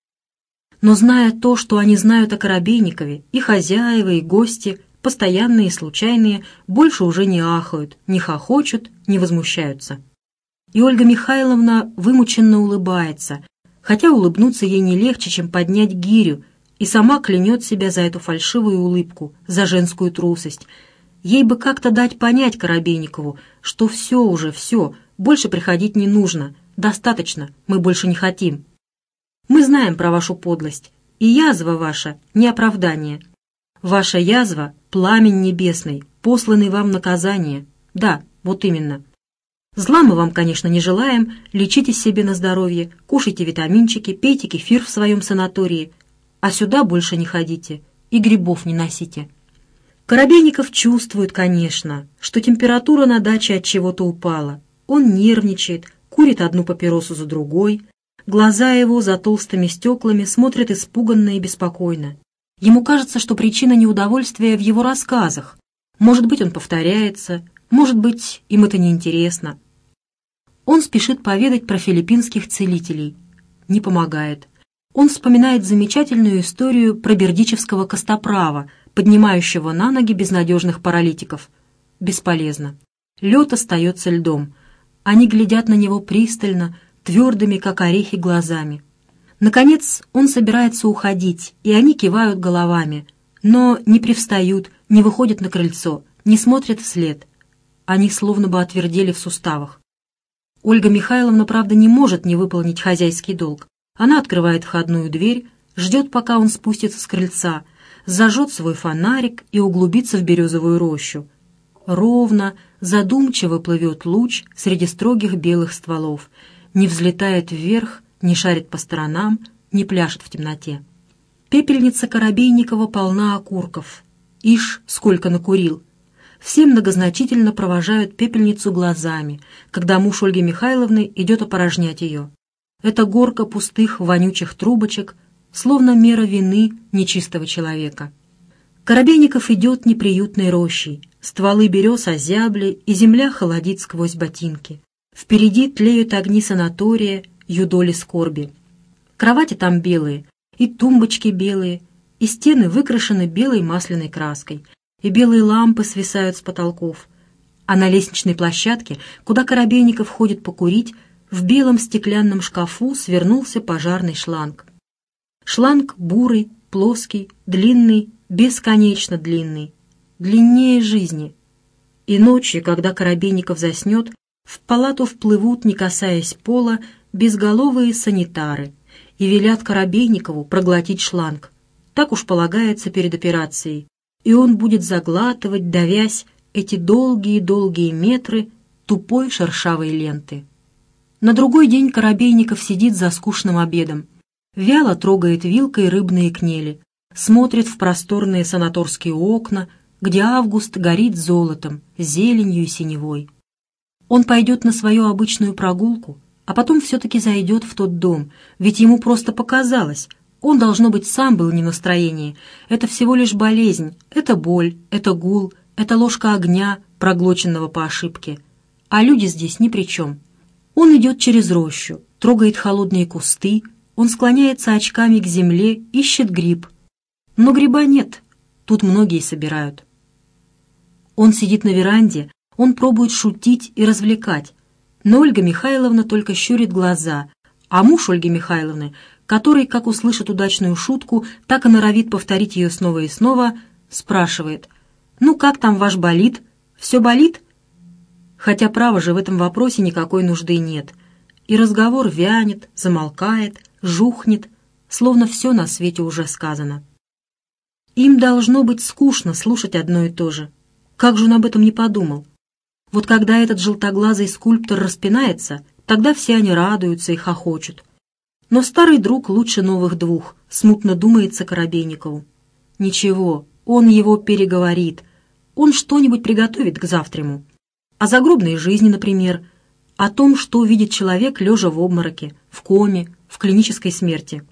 Но зная то, что они знают о Коробейникове, и хозяева, и гости, постоянные и случайные, больше уже не ахают, не хохочут, не возмущаются. И Ольга Михайловна вымученно улыбается, хотя улыбнуться ей не легче, чем поднять гирю, и сама клянет себя за эту фальшивую улыбку, за женскую трусость. Ей бы как-то дать понять Коробейникову, что все уже, все, больше приходить не нужно, достаточно, мы больше не хотим. Мы знаем про вашу подлость, и язва ваша не оправдание. Ваша язва — пламень небесный, посланный вам наказание. Да, вот именно. Зла мы вам, конечно, не желаем, лечитесь себе на здоровье, кушайте витаминчики, пейте кефир в своем санатории, а сюда больше не ходите и грибов не носите». Коробейников чувствует, конечно, что температура на даче от чего-то упала. Он нервничает, курит одну папиросу за другой, глаза его за толстыми стеклами смотрят испуганно и беспокойно. Ему кажется, что причина неудовольствия в его рассказах. Может быть, он повторяется, может быть, им это неинтересно. Он спешит поведать про филиппинских целителей. Не помогает. Он вспоминает замечательную историю про бердичевского костоправа, поднимающего на ноги безнадежных паралитиков. Бесполезно. Лед остается льдом. Они глядят на него пристально, твердыми, как орехи, глазами. Наконец он собирается уходить, и они кивают головами, но не привстают, не выходят на крыльцо, не смотрят вслед. Они словно бы отвердели в суставах. Ольга Михайловна, правда, не может не выполнить хозяйский долг. Она открывает входную дверь, ждет, пока он спустится с крыльца, зажжет свой фонарик и углубится в березовую рощу. Ровно, задумчиво плывет луч среди строгих белых стволов, не взлетает вверх, не шарит по сторонам, не пляшет в темноте. Пепельница Коробейникова полна окурков. Ишь, сколько накурил! Все многозначительно провожают пепельницу глазами, когда муж Ольги Михайловны идет опорожнять ее. Это горка пустых вонючих трубочек, словно мера вины нечистого человека. Коробейников идет неприютной рощей, стволы берез озябли, и земля холодит сквозь ботинки. Впереди тлеют огни санатория, юдоли скорби. Кровати там белые, и тумбочки белые, и стены выкрашены белой масляной краской, и белые лампы свисают с потолков. А на лестничной площадке, куда Коробейников ходит покурить, в белом стеклянном шкафу свернулся пожарный шланг. Шланг бурый, плоский, длинный, бесконечно длинный, длиннее жизни. И ночью, когда Коробейников заснет, в палату вплывут, не касаясь пола, безголовые санитары и велят Коробейникову проглотить шланг. Так уж полагается перед операцией, и он будет заглатывать, давясь, эти долгие-долгие метры тупой шершавой ленты. На другой день Коробейников сидит за скучным обедом, вяло трогает вилкой рыбные кнели, смотрит в просторные санаторские окна, где август горит золотом, зеленью и синевой. Он пойдет на свою обычную прогулку, а потом все-таки зайдет в тот дом, ведь ему просто показалось, он, должно быть, сам был не в настроении. Это всего лишь болезнь, это боль, это гул, это ложка огня, проглоченного по ошибке. А люди здесь ни при чем. Он идет через рощу, трогает холодные кусты, он склоняется очками к земле, ищет гриб. Но гриба нет, тут многие собирают. Он сидит на веранде, он пробует шутить и развлекать, но Ольга Михайловна только щурит глаза, а муж Ольги Михайловны, который, как услышит удачную шутку, так и норовит повторить ее снова и снова, спрашивает: «Ну как там ваш болит? Все болит?» Хотя, право же, в этом вопросе никакой нужды нет. И разговор вянет, замолкает, жухнет, словно все на свете уже сказано. Им должно быть скучно слушать одно и то же. Как же он об этом не подумал? Вот когда этот желтоглазый скульптор распинается, тогда все они радуются и хохочут. Но старый друг лучше новых двух, смутно думается Коробейникову. Ничего, он его переговорит, он что-нибудь приготовит к завтраму. О загробной жизни, например, о том, что увидит человек, лежа в обмороке, в коме, в клинической смерти.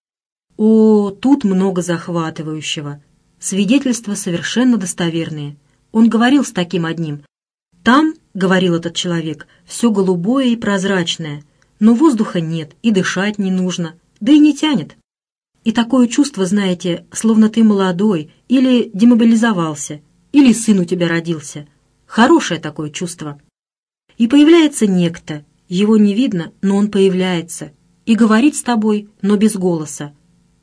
О, тут много захватывающего. Свидетельства совершенно достоверные. Он говорил с таким одним. Там, говорил этот человек, все голубое и прозрачное, но воздуха нет и дышать не нужно, да и не тянет. И такое чувство, знаете, словно ты молодой, или демобилизовался, или сын у тебя родился. Хорошее такое чувство. И появляется некто, его не видно, но он появляется, и говорит с тобой, но без голоса.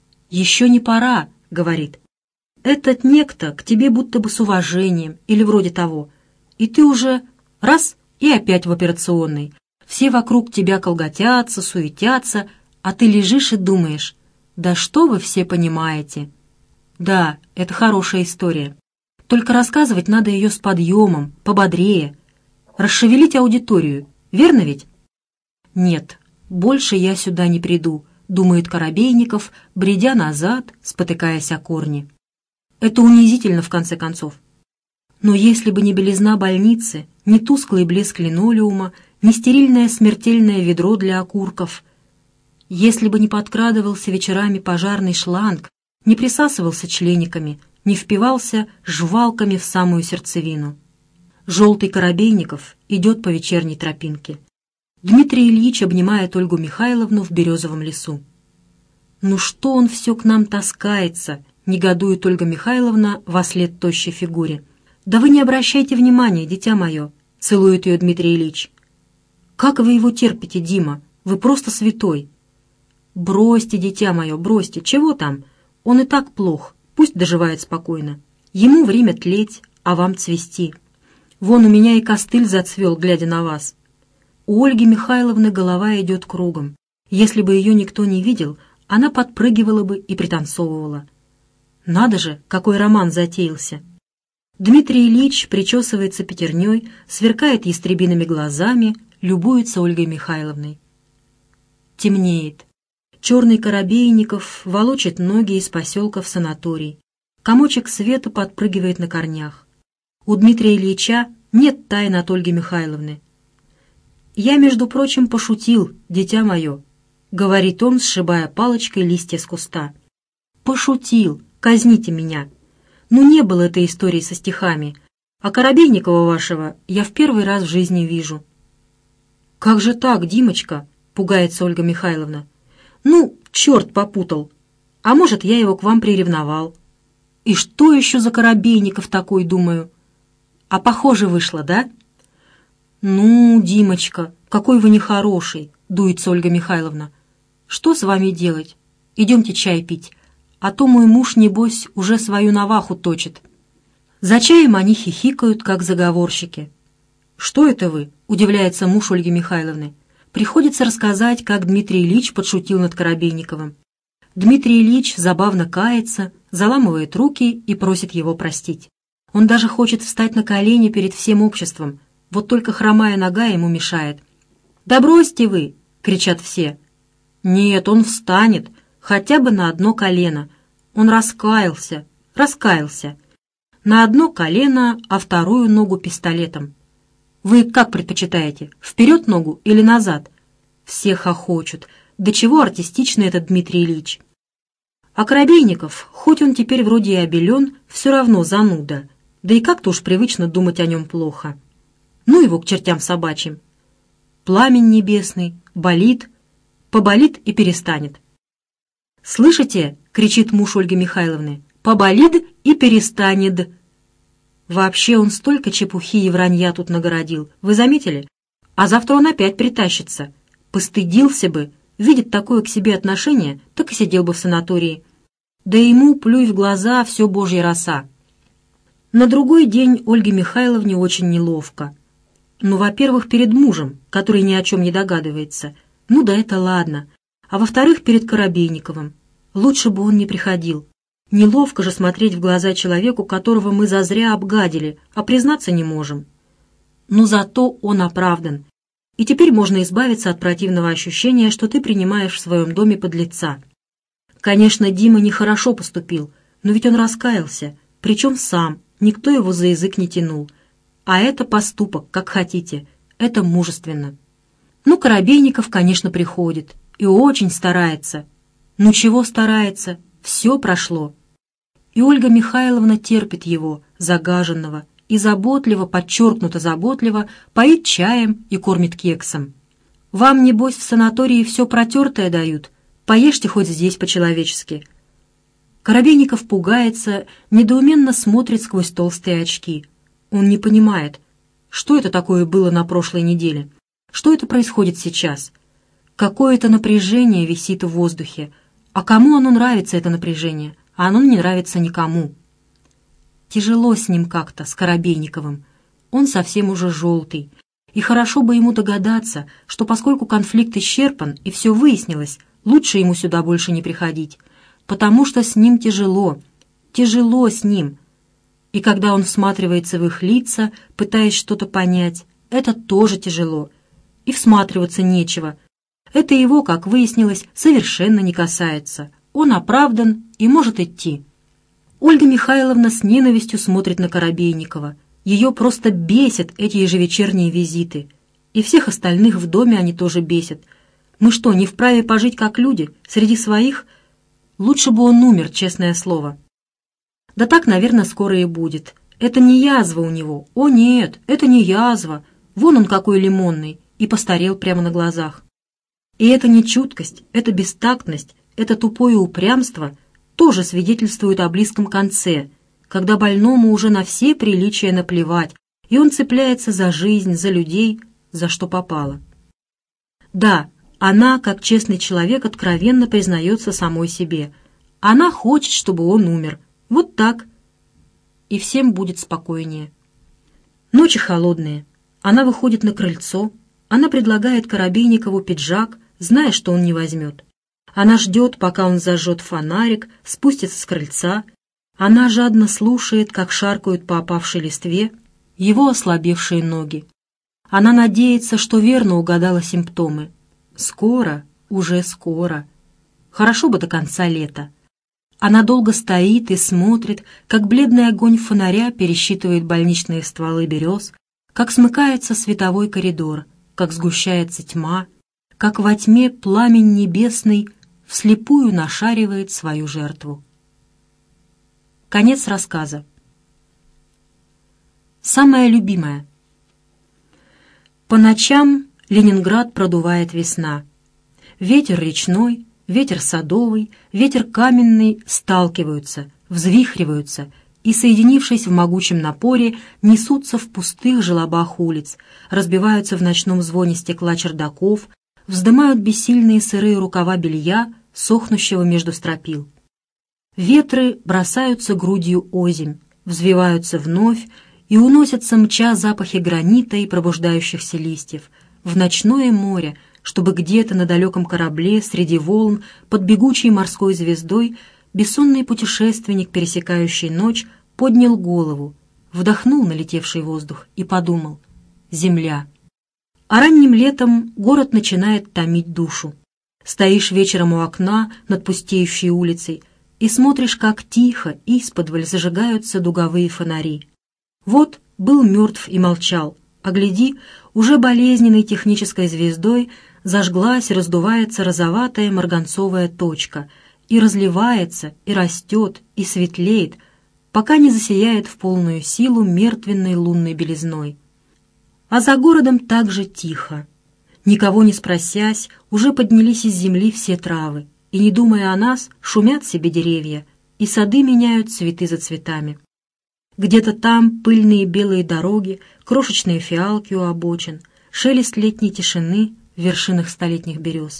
«Еще не пора», — говорит. Этот некто к тебе будто бы с уважением или вроде того, и ты уже раз и опять в операционной. Все вокруг тебя колготятся, суетятся, а ты лежишь и думаешь: да что вы все понимаете? Да, это хорошая история. Только рассказывать надо ее с подъемом, пободрее. Расшевелить аудиторию, верно ведь? Нет, больше я сюда не приду, думает Коробейников, бредя назад, спотыкаясь о корни. Это унизительно, в конце концов. Но если бы не белизна больницы, не тусклый блеск линолеума, не стерильное смертельное ведро для окурков, если бы не подкрадывался вечерами пожарный шланг, не присасывался члениками, не впивался жвалками в самую сердцевину. Желтый Коробейников идет по вечерней тропинке. Дмитрий Ильич обнимает Ольгу Михайловну в березовом лесу. «Ну что он все к нам таскается?» — негодует Ольга Михайловна вослед тощей фигуре. «Да вы не обращайте внимания, дитя мое!» — целует ее Дмитрий Ильич. «Как вы его терпите, Дима? Вы просто святой!» «Бросьте, дитя мое, бросьте! Чего там? Он и так плох, пусть доживает спокойно. Ему время тлеть, а вам цвести. Вон у меня и костыль зацвел, глядя на вас». У Ольги Михайловны голова идет кругом. Если бы ее никто не видел, она подпрыгивала бы и пританцовывала. Надо же, какой роман затеялся! Дмитрий Ильич причесывается пятерней, сверкает ястребиными глазами, любуется Ольгой Михайловной. Темнеет. Черный Коробейников волочит ноги из поселка в санаторий. Комочек света подпрыгивает на корнях. У Дмитрия Ильича нет тайн от Ольги Михайловны. «Я, между прочим, пошутил, дитя мое», — говорит он, сшибая палочкой листья с куста. «Пошутил, казните меня. Ну, не было этой истории со стихами, а Коробейникова вашего я в первый раз в жизни вижу». «Как же так, Димочка?» — пугается Ольга Михайловна. «Ну, черт попутал. А может, я его к вам приревновал. И что еще за Коробейников такой, думаю? А похоже вышло, да? Ну, Димочка, какой вы нехороший, дуется Ольга Михайловна. Что с вами делать? Идемте чай пить. А то мой муж, небось, уже свою наваху точит. За чаем они хихикают, как заговорщики. «Что это вы?» — удивляется муж Ольги Михайловны. Приходится рассказать, как Дмитрий Ильич подшутил над Коробейниковым. Дмитрий Ильич забавно кается, заламывает руки и просит его простить. Он даже хочет встать на колени перед всем обществом, вот только хромая нога ему мешает. «Да бросьте вы!» — кричат все. Нет, он встанет, хотя бы на одно колено. Он раскаялся. На одно колено, а вторую ногу пистолетом. Вы как предпочитаете, вперед ногу или назад? Все хохочут. До чего артистичный этот Дмитрий Ильич. А Коробейников, хоть он теперь вроде и обелен, все равно зануда. Да и как-то уж привычно думать о нем плохо. Ну его к чертям собачьим. Пламень небесный, болит, поболит и перестанет. «Слышите?» — кричит муж Ольги Михайловны. «Поболит и перестанет». Вообще он столько чепухи и вранья тут нагородил, вы заметили? А завтра он опять притащится. Постыдился бы, видит такое к себе отношение, так и сидел бы в санатории. Да ему, плюй в глаза, все божья роса. На другой день Ольге Михайловне очень неловко. Ну, во-первых, перед мужем, который ни о чем не догадывается. Ну да это ладно. А во-вторых, перед Коробейниковым. Лучше бы он не приходил. Неловко же смотреть в глаза человеку, которого мы зазря обгадили, а признаться не можем. Но зато он оправдан. И теперь можно избавиться от противного ощущения, что ты принимаешь в своем доме подлеца. Конечно, Дима нехорошо поступил, но ведь он раскаялся, причем сам, никто его за язык не тянул. А это поступок, как хотите, это мужественно. Ну, Коробейников, конечно, приходит и очень старается. Ну чего старается? Все прошло. И Ольга Михайловна терпит его, загаженного, и заботливо, подчеркнуто заботливо, поит чаем и кормит кексом. Вам, небось, в санатории все протертое дают, поешьте хоть здесь по-человечески. Коробейников пугается, недоуменно смотрит сквозь толстые очки. Он не понимает, что это такое было на прошлой неделе, что это происходит сейчас. Какое-то напряжение висит в воздухе. А кому оно нравится, это напряжение? А оно не нравится никому. Тяжело с ним как-то, с Коробейниковым. Он совсем уже желтый. И хорошо бы ему догадаться, что поскольку конфликт исчерпан и все выяснилось, лучше ему сюда больше не приходить. Потому что с ним тяжело. Тяжело с ним. И когда он всматривается в их лица, пытаясь что-то понять, это тоже тяжело. И всматриваться нечего. Это его, как выяснилось, совершенно не касается. Он оправдан и может идти. Ольга Михайловна с ненавистью смотрит на Коробейникова. Ее просто бесят эти ежевечерние визиты. И всех остальных в доме они тоже бесят. Мы что, не вправе пожить как люди, среди своих? Лучше бы он умер, честное слово. Да так, наверное, скоро и будет. Это не язва у него. О нет, это не язва. Вон он какой лимонный. И постарел прямо на глазах. И это нечуткость, это бестактность, это тупое упрямство тоже свидетельствует о близком конце, когда больному уже на все приличия наплевать, и он цепляется за жизнь, за людей, за что попало. Да, она, как честный человек, откровенно признается самой себе. Она хочет, чтобы он умер. Вот так. И всем будет спокойнее. Ночи холодные. Она выходит на крыльцо. Она предлагает Коробейникову пиджак, зная, что он не возьмет. Она ждет, пока он зажжет фонарик, спустится с крыльца. Она жадно слушает, как шаркают по опавшей листве его ослабевшие ноги. Она надеется, что верно угадала симптомы. Скоро, уже скоро. Хорошо бы до конца лета. Она долго стоит и смотрит, как бледный огонь фонаря пересчитывает больничные стволы берез, как смыкается световой коридор, как сгущается тьма, как во тьме пламень небесный вслепую нашаривает свою жертву. Конец рассказа. Самая любимая. По ночам Ленинград продувает весна. Ветер речной, ветер садовый, ветер каменный сталкиваются, взвихриваются и, соединившись в могучем напоре, несутся в пустых желобах улиц, разбиваются в ночном звоне стекла чердаков, вздымают бессильные сырые рукава белья, сохнущего между стропил. Ветры бросаются грудью озимь, взвиваются вновь и уносятся, мча запахи гранита и пробуждающихся листьев, в ночное море, чтобы где-то на далеком корабле среди волн под бегучей морской звездой бессонный путешественник, пересекающий ночь, поднял голову, вдохнул налетевший воздух и подумал: «Земля». А ранним летом город начинает томить душу. Стоишь вечером у окна над пустеющей улицей и смотришь, как тихо исподволь зажигаются дуговые фонари. Вот был мертв и молчал, а гляди, уже болезненной технической звездой зажглась и раздувается розоватая марганцовая точка, и разливается, и растет, и светлеет, пока не засияет в полную силу мертвенной лунной белизной. А за городом так же тихо. Никого не спросясь, уже поднялись из земли все травы, и, не думая о нас, шумят себе деревья, и сады меняют цветы за цветами. Где-то там пыльные белые дороги, крошечные фиалки у обочин, шелест летней тишины в вершинах столетних берез.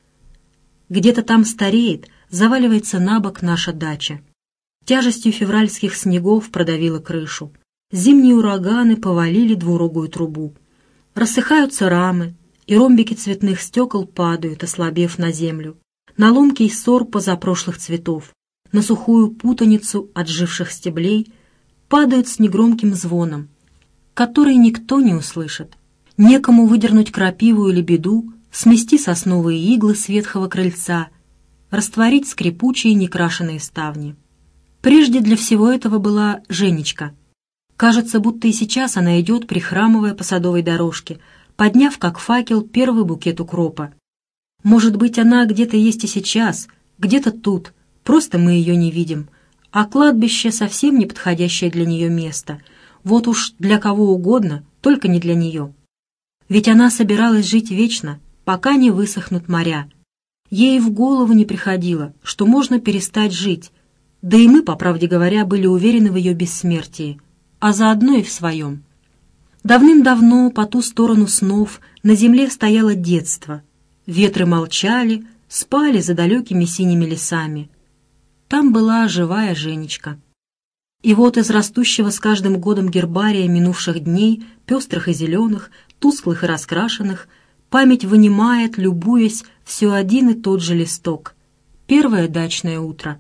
Где-то там стареет, заваливается на бок наша дача. Тяжестью февральских снегов продавило крышу. Зимние ураганы повалили двурогую трубу. Рассыхаются рамы, и ромбики цветных стекол падают, ослабев на землю, на ломкий сор позапрошлых цветов, на сухую путаницу отживших стеблей, падают с негромким звоном, который никто не услышит. Некому выдернуть крапиву или беду, смести сосновые иглы с ветхого крыльца, растворить скрипучие некрашенные ставни. Прежде для всего этого была Женечка. Кажется, будто и сейчас она идет, прихрамывая по садовой дорожке, подняв, как факел, первый букет укропа. Может быть, она где-то есть и сейчас, где-то тут, просто мы ее не видим, а кладбище совсем не подходящее для нее место. Вот уж для кого угодно, только не для нее. Ведь она собиралась жить вечно, пока не высохнут моря. Ей в голову не приходило, что можно перестать жить, да и мы, по правде говоря, были уверены в ее бессмертии, а заодно и в своем. Давным-давно по ту сторону снов на земле стояло детство. Ветры молчали, спали за далекими синими лесами. Там была живая Женечка. И вот из растущего с каждым годом гербария минувших дней, пестрых и зеленых, тусклых и раскрашенных, память вынимает, любуясь, все один и тот же листок. Первое дачное утро.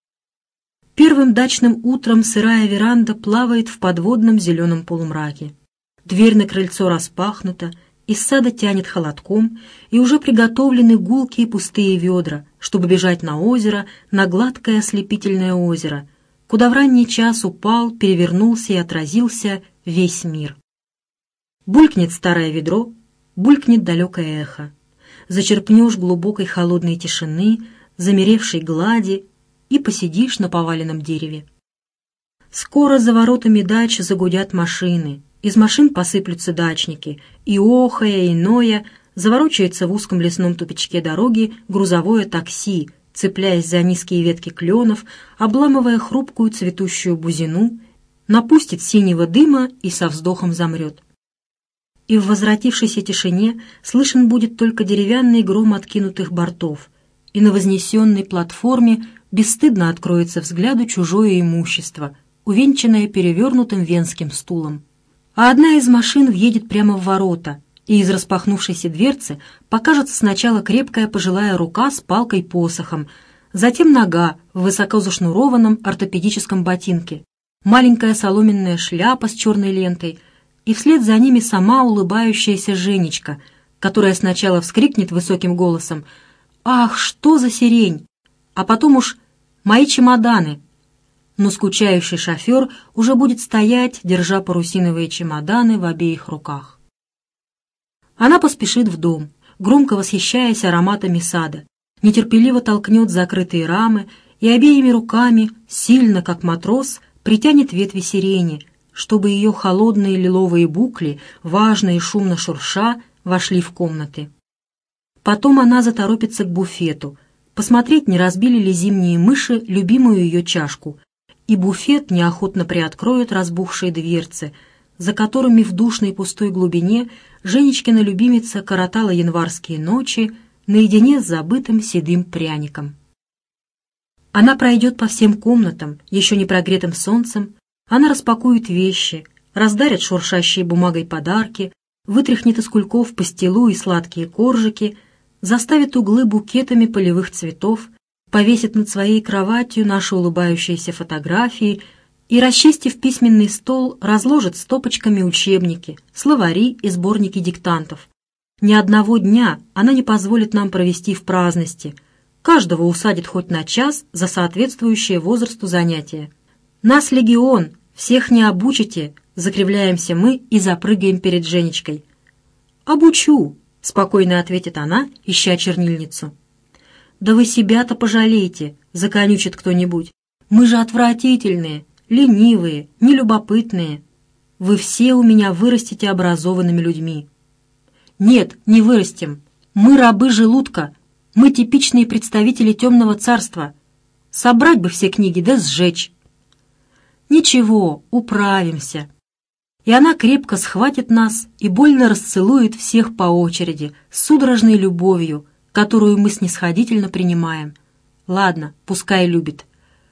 Первым дачным утром сырая веранда плавает в подводном зеленом полумраке. Дверь на крыльцо распахнута, из сада тянет холодком, и уже приготовлены гулкие пустые ведра, чтобы бежать на озеро, на гладкое ослепительное озеро, куда в ранний час упал, перевернулся и отразился весь мир. Булькнет старое ведро, булькнет далекое эхо. Зачерпнешь глубокой холодной тишины, замеревшей глади, и посидишь на поваленном дереве. Скоро за воротами дач загудят машины, из машин посыплются дачники, и, охая и ноя, заворочается в узком лесном тупичке дороги грузовое такси, цепляясь за низкие ветки кленов, обламывая хрупкую цветущую бузину, напустит синего дыма и со вздохом замрет. И в возвратившейся тишине слышен будет только деревянный гром откинутых бортов, и на вознесенной платформе бесстыдно откроется взгляду чужое имущество, увенчанное перевернутым венским стулом. А одна из машин въедет прямо в ворота, и из распахнувшейся дверцы покажется сначала крепкая пожилая рука с палкой-посохом, затем нога в высоко зашнурованном ортопедическом ботинке, маленькая соломенная шляпа с черной лентой, и вслед за ними сама улыбающаяся Женечка, которая сначала вскрикнет высоким голосом: «Ах, что за сирень!» А потом уж «Мои чемоданы!» Но скучающий шофер уже будет стоять, держа парусиновые чемоданы в обеих руках. Она поспешит в дом, громко восхищаясь ароматами сада, нетерпеливо толкнет закрытые рамы и обеими руками, сильно, как матрос, притянет ветви сирени, чтобы ее холодные лиловые букли, важно и шумно шурша, вошли в комнаты. Потом она заторопится к буфету, посмотреть, не разбили ли зимние мыши любимую ее чашку, и буфет неохотно приоткроет разбухшие дверцы, за которыми в душной пустой глубине Женечкина любимица коротала январские ночи наедине с забытым седым пряником. Она пройдет по всем комнатам, еще не прогретым солнцем, она распакует вещи, раздарит шуршащие бумагой подарки, вытряхнет из кульков пастилу и сладкие коржики, заставит углы букетами полевых цветов, повесит над своей кроватью наши улыбающиеся фотографии и, расчистив письменный стол, разложит стопочками учебники, словари и сборники диктантов. Ни одного дня она не позволит нам провести в праздности. Каждого усадит хоть на час за соответствующее возрасту занятия. «Нас легион, всех не обучите», — закривляемся мы и запрыгаем перед Женечкой. «Обучу», — спокойно ответит она, ища чернильницу. «Да вы себя-то пожалейте», — законючит кто-нибудь. «Мы же отвратительные, ленивые, нелюбопытные. Вы все у меня вырастете образованными людьми». «Нет, не вырастем. Мы рабы желудка. Мы типичные представители темного царства. Собрать бы все книги да сжечь». «Ничего, управимся». И она крепко схватит нас и больно расцелует всех по очереди, с судорожной любовью, которую мы снисходительно принимаем. Ладно, пускай любит.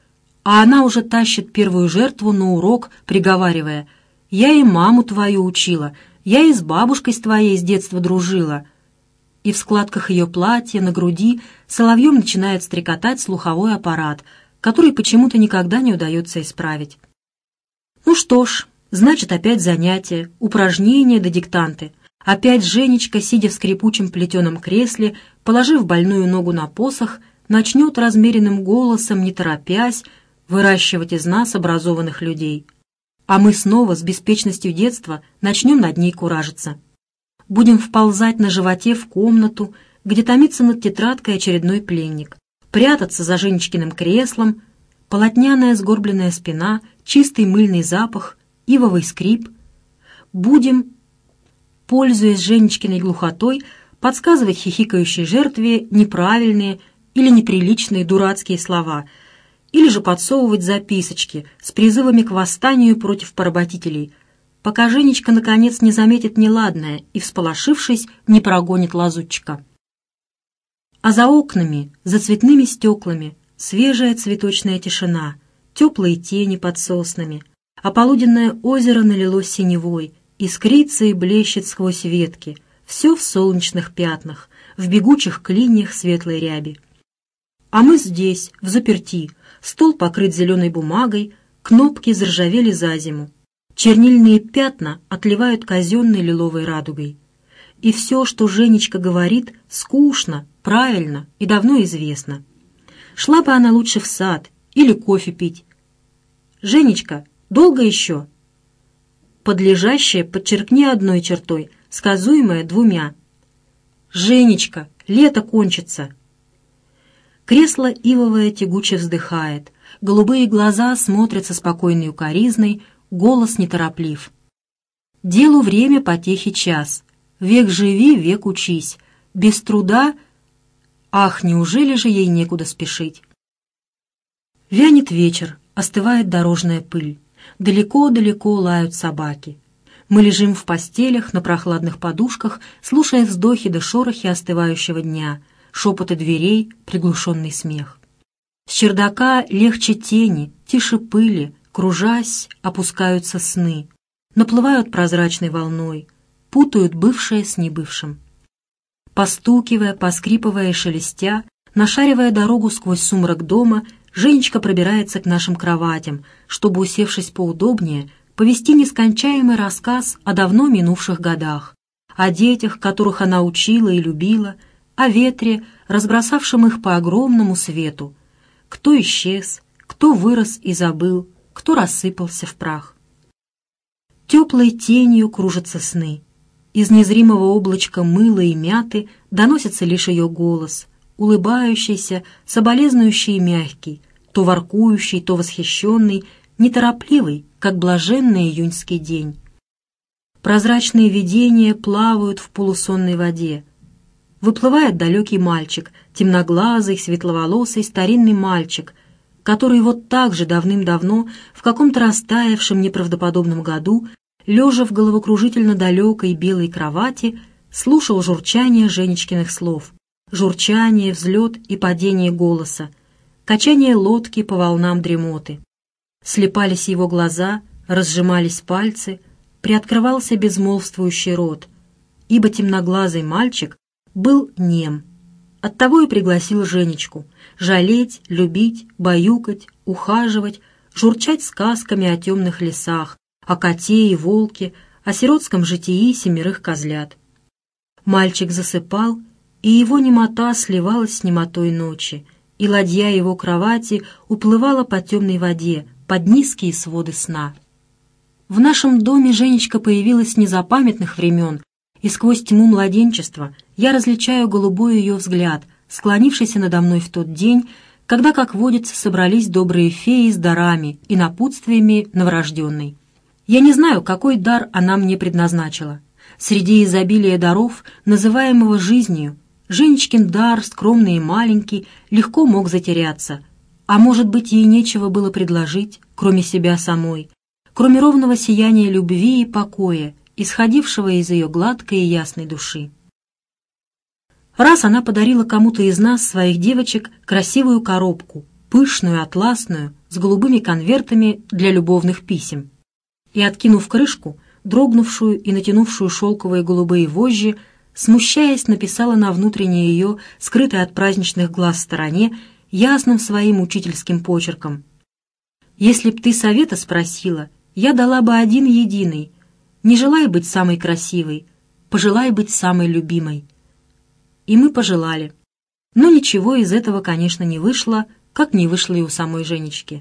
А она уже тащит первую жертву на урок, приговаривая: «Я и маму твою учила, я и с бабушкой с твоей с детства дружила». И в складках ее платья на груди соловьем начинает стрекотать слуховой аппарат, который почему-то никогда не удается исправить. Ну что ж, значит, опять занятия, упражнения да диктанты. Опять Женечка, сидя в скрипучем плетеном кресле, положив больную ногу на посох, начнет размеренным голосом, не торопясь, выращивать из нас образованных людей. А мы снова с беспечностью детства начнем над ней куражиться. Будем вползать на животе в комнату, где томится над тетрадкой очередной пленник, прятаться за Женечкиным креслом, полотняная сгорбленная спина, чистый мыльный запах, ивовый скрип. Будем, пользуясь Женечкиной глухотой, подсказывать хихикающей жертве неправильные или неприличные дурацкие слова, или же подсовывать записочки с призывами к восстанию против поработителей, пока Женечка наконец не заметит неладное и, всполошившись, не прогонит лазутчика. А за окнами, за цветными стеклами, свежая цветочная тишина, теплые тени под соснами, а полуденное озеро налилось синевой, искрится и блещет сквозь ветки, все в солнечных пятнах, в бегучих клиньях светлой ряби. А мы здесь, взаперти, стол покрыт зеленой бумагой, кнопки заржавели за зиму, чернильные пятна отливают казенной лиловой радугой. И все, что Женечка говорит, скучно, правильно и давно известно. Шла бы она лучше в сад или кофе пить. «Женечка, долго еще?» Подлежащее подчеркни одной чертой, сказуемое двумя. «Женечка, лето кончится!» Кресло ивовое тягуче вздыхает, голубые глаза смотрят со спокойной укоризной, голос нетороплив. «Делу время, потехи час. Век живи, век учись. Без труда...» Ах, неужели же ей некуда спешить? Вянет вечер, остывает дорожная пыль. Далеко-далеко лают собаки. Мы лежим в постелях, на прохладных подушках, слушая вздохи да шорохи остывающего дня, шепоты дверей, приглушенный смех. С чердака легче тени, тише пыли, кружась, опускаются сны, наплывают прозрачной волной, путают бывшее с небывшим. Постукивая, поскрипывая и шелестя, нашаривая дорогу сквозь сумрак дома, Женечка пробирается к нашим кроватям, чтобы, усевшись поудобнее, повести нескончаемый рассказ о давно минувших годах, о детях, которых она учила и любила, о ветре, разбросавшем их по огромному свету. Кто исчез, кто вырос и забыл, кто рассыпался в прах. Теплой тенью кружатся сны. Из незримого облачка мыла и мяты доносится лишь ее голос, улыбающийся, соболезнующий и мягкий, то воркующий, то восхищенный, неторопливый, как блаженный июньский день. Прозрачные видения плавают в полусонной воде. выплывает далекий мальчик, темноглазый, светловолосый, старинный мальчик, который вот так же давным-давно, в каком-то растаявшем неправдоподобном году, лежа в головокружительно далекой белой кровати, слушал журчание Женечкиных слов, журчание, взлет и падение голоса, качание лодки по волнам дремоты. Слепались его глаза, разжимались пальцы, приоткрывался безмолвствующий рот, ибо темноглазый мальчик был нем. Оттого и пригласил Женечку жалеть, любить, баюкать, ухаживать, журчать сказками о темных лесах, о коте и волке, о сиротском житии 7 козлят. Мальчик засыпал, и его немота сливалась с немотой ночи, и ладья его кровати уплывала по темной воде, под низкие своды сна. В нашем доме Женечка появилась с незапамятных времен, и сквозь тьму младенчества я различаю голубой ее взгляд, склонившийся надо мной в тот день, когда, как водится, собрались добрые феи с дарами и напутствиями новорожденной. Я не знаю, какой дар она мне предназначила. Среди изобилия даров, называемого жизнью, Женечкин дар, скромный и маленький, легко мог затеряться, а может быть, ей нечего было предложить, кроме себя самой, кроме ровного сияния любви и покоя, исходившего из ее гладкой и ясной души. Раз она подарила кому-то из нас, своих девочек, красивую коробку, пышную, атласную, с голубыми конвертами для любовных писем. И, откинув крышку, дрогнувшую и натянувшую шелковые голубые вожжи, смущаясь, написала на внутренней ее, скрытой от праздничных глаз стороне, ясным своим учительским почерком: «Если б ты совета спросила, я дала бы один единый. Не желай быть самой красивой, пожелай быть самой любимой». И мы пожелали. Но ничего из этого, конечно, не вышло, как не вышло и у самой Женечки.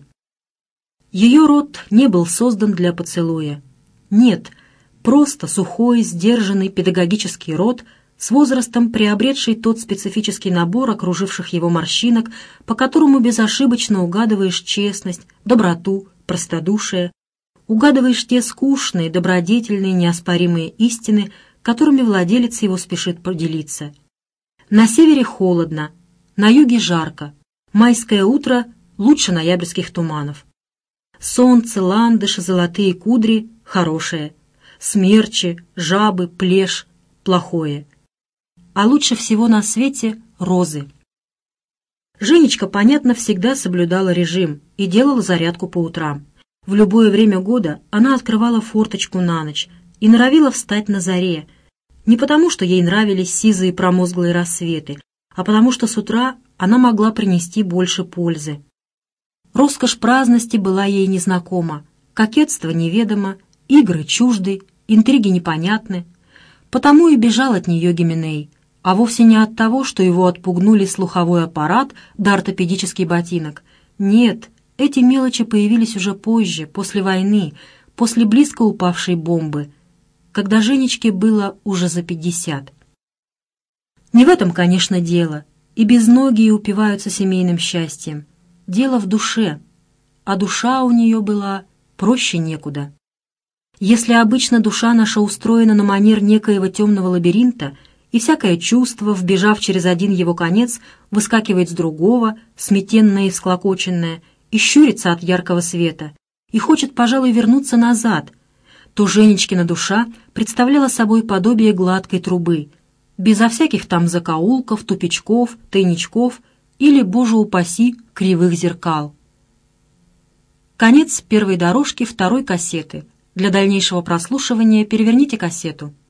Ее рот не был создан для поцелуя. Нет, просто сухой, сдержанный педагогический рот, с возрастом приобретший тот специфический набор окруживших его морщинок, по которому безошибочно угадываешь честность, доброту, простодушие, угадываешь те скучные, добродетельные, неоспоримые истины, которыми владелец его спешит поделиться. На севере холодно, на юге жарко, майское утро лучше ноябрьских туманов. Солнце, ландыши, золотые кудри — хорошее, смерчи, жабы, плешь — плохое. А лучше всего на свете — розы. Женечка, понятно, всегда соблюдала режим и делала зарядку по утрам. В любое время года она открывала форточку на ночь и норовила встать на заре, не потому, что ей нравились сизые промозглые рассветы, а потому что с утра она могла принести больше пользы. Роскошь праздности была ей незнакома, кокетство неведомо, игры чужды, интриги непонятны. Потому и бежал от нее Гименей, а вовсе не от того, что его отпугнули слуховой аппарат да ортопедический ботинок. Нет, эти мелочи появились уже позже, после войны, после близко упавшей бомбы, когда Женечке было уже за 50. Не в этом, конечно, дело, и безногие упиваются семейным счастьем. Дело в душе, а душа у нее была проще некуда. Если обычно душа наша устроена на манер некоего темного лабиринта, и всякое чувство, вбежав через один его конец, выскакивает с другого, сметенное и всклокоченное, и щурится от яркого света, и хочет, пожалуй, вернуться назад, то Женечкина душа представляла собой подобие гладкой трубы, безо всяких там закоулков, тупичков, тайничков или, боже упаси, кривых зеркал. Конец первой дорожки второй кассеты. Для дальнейшего прослушивания переверните кассету.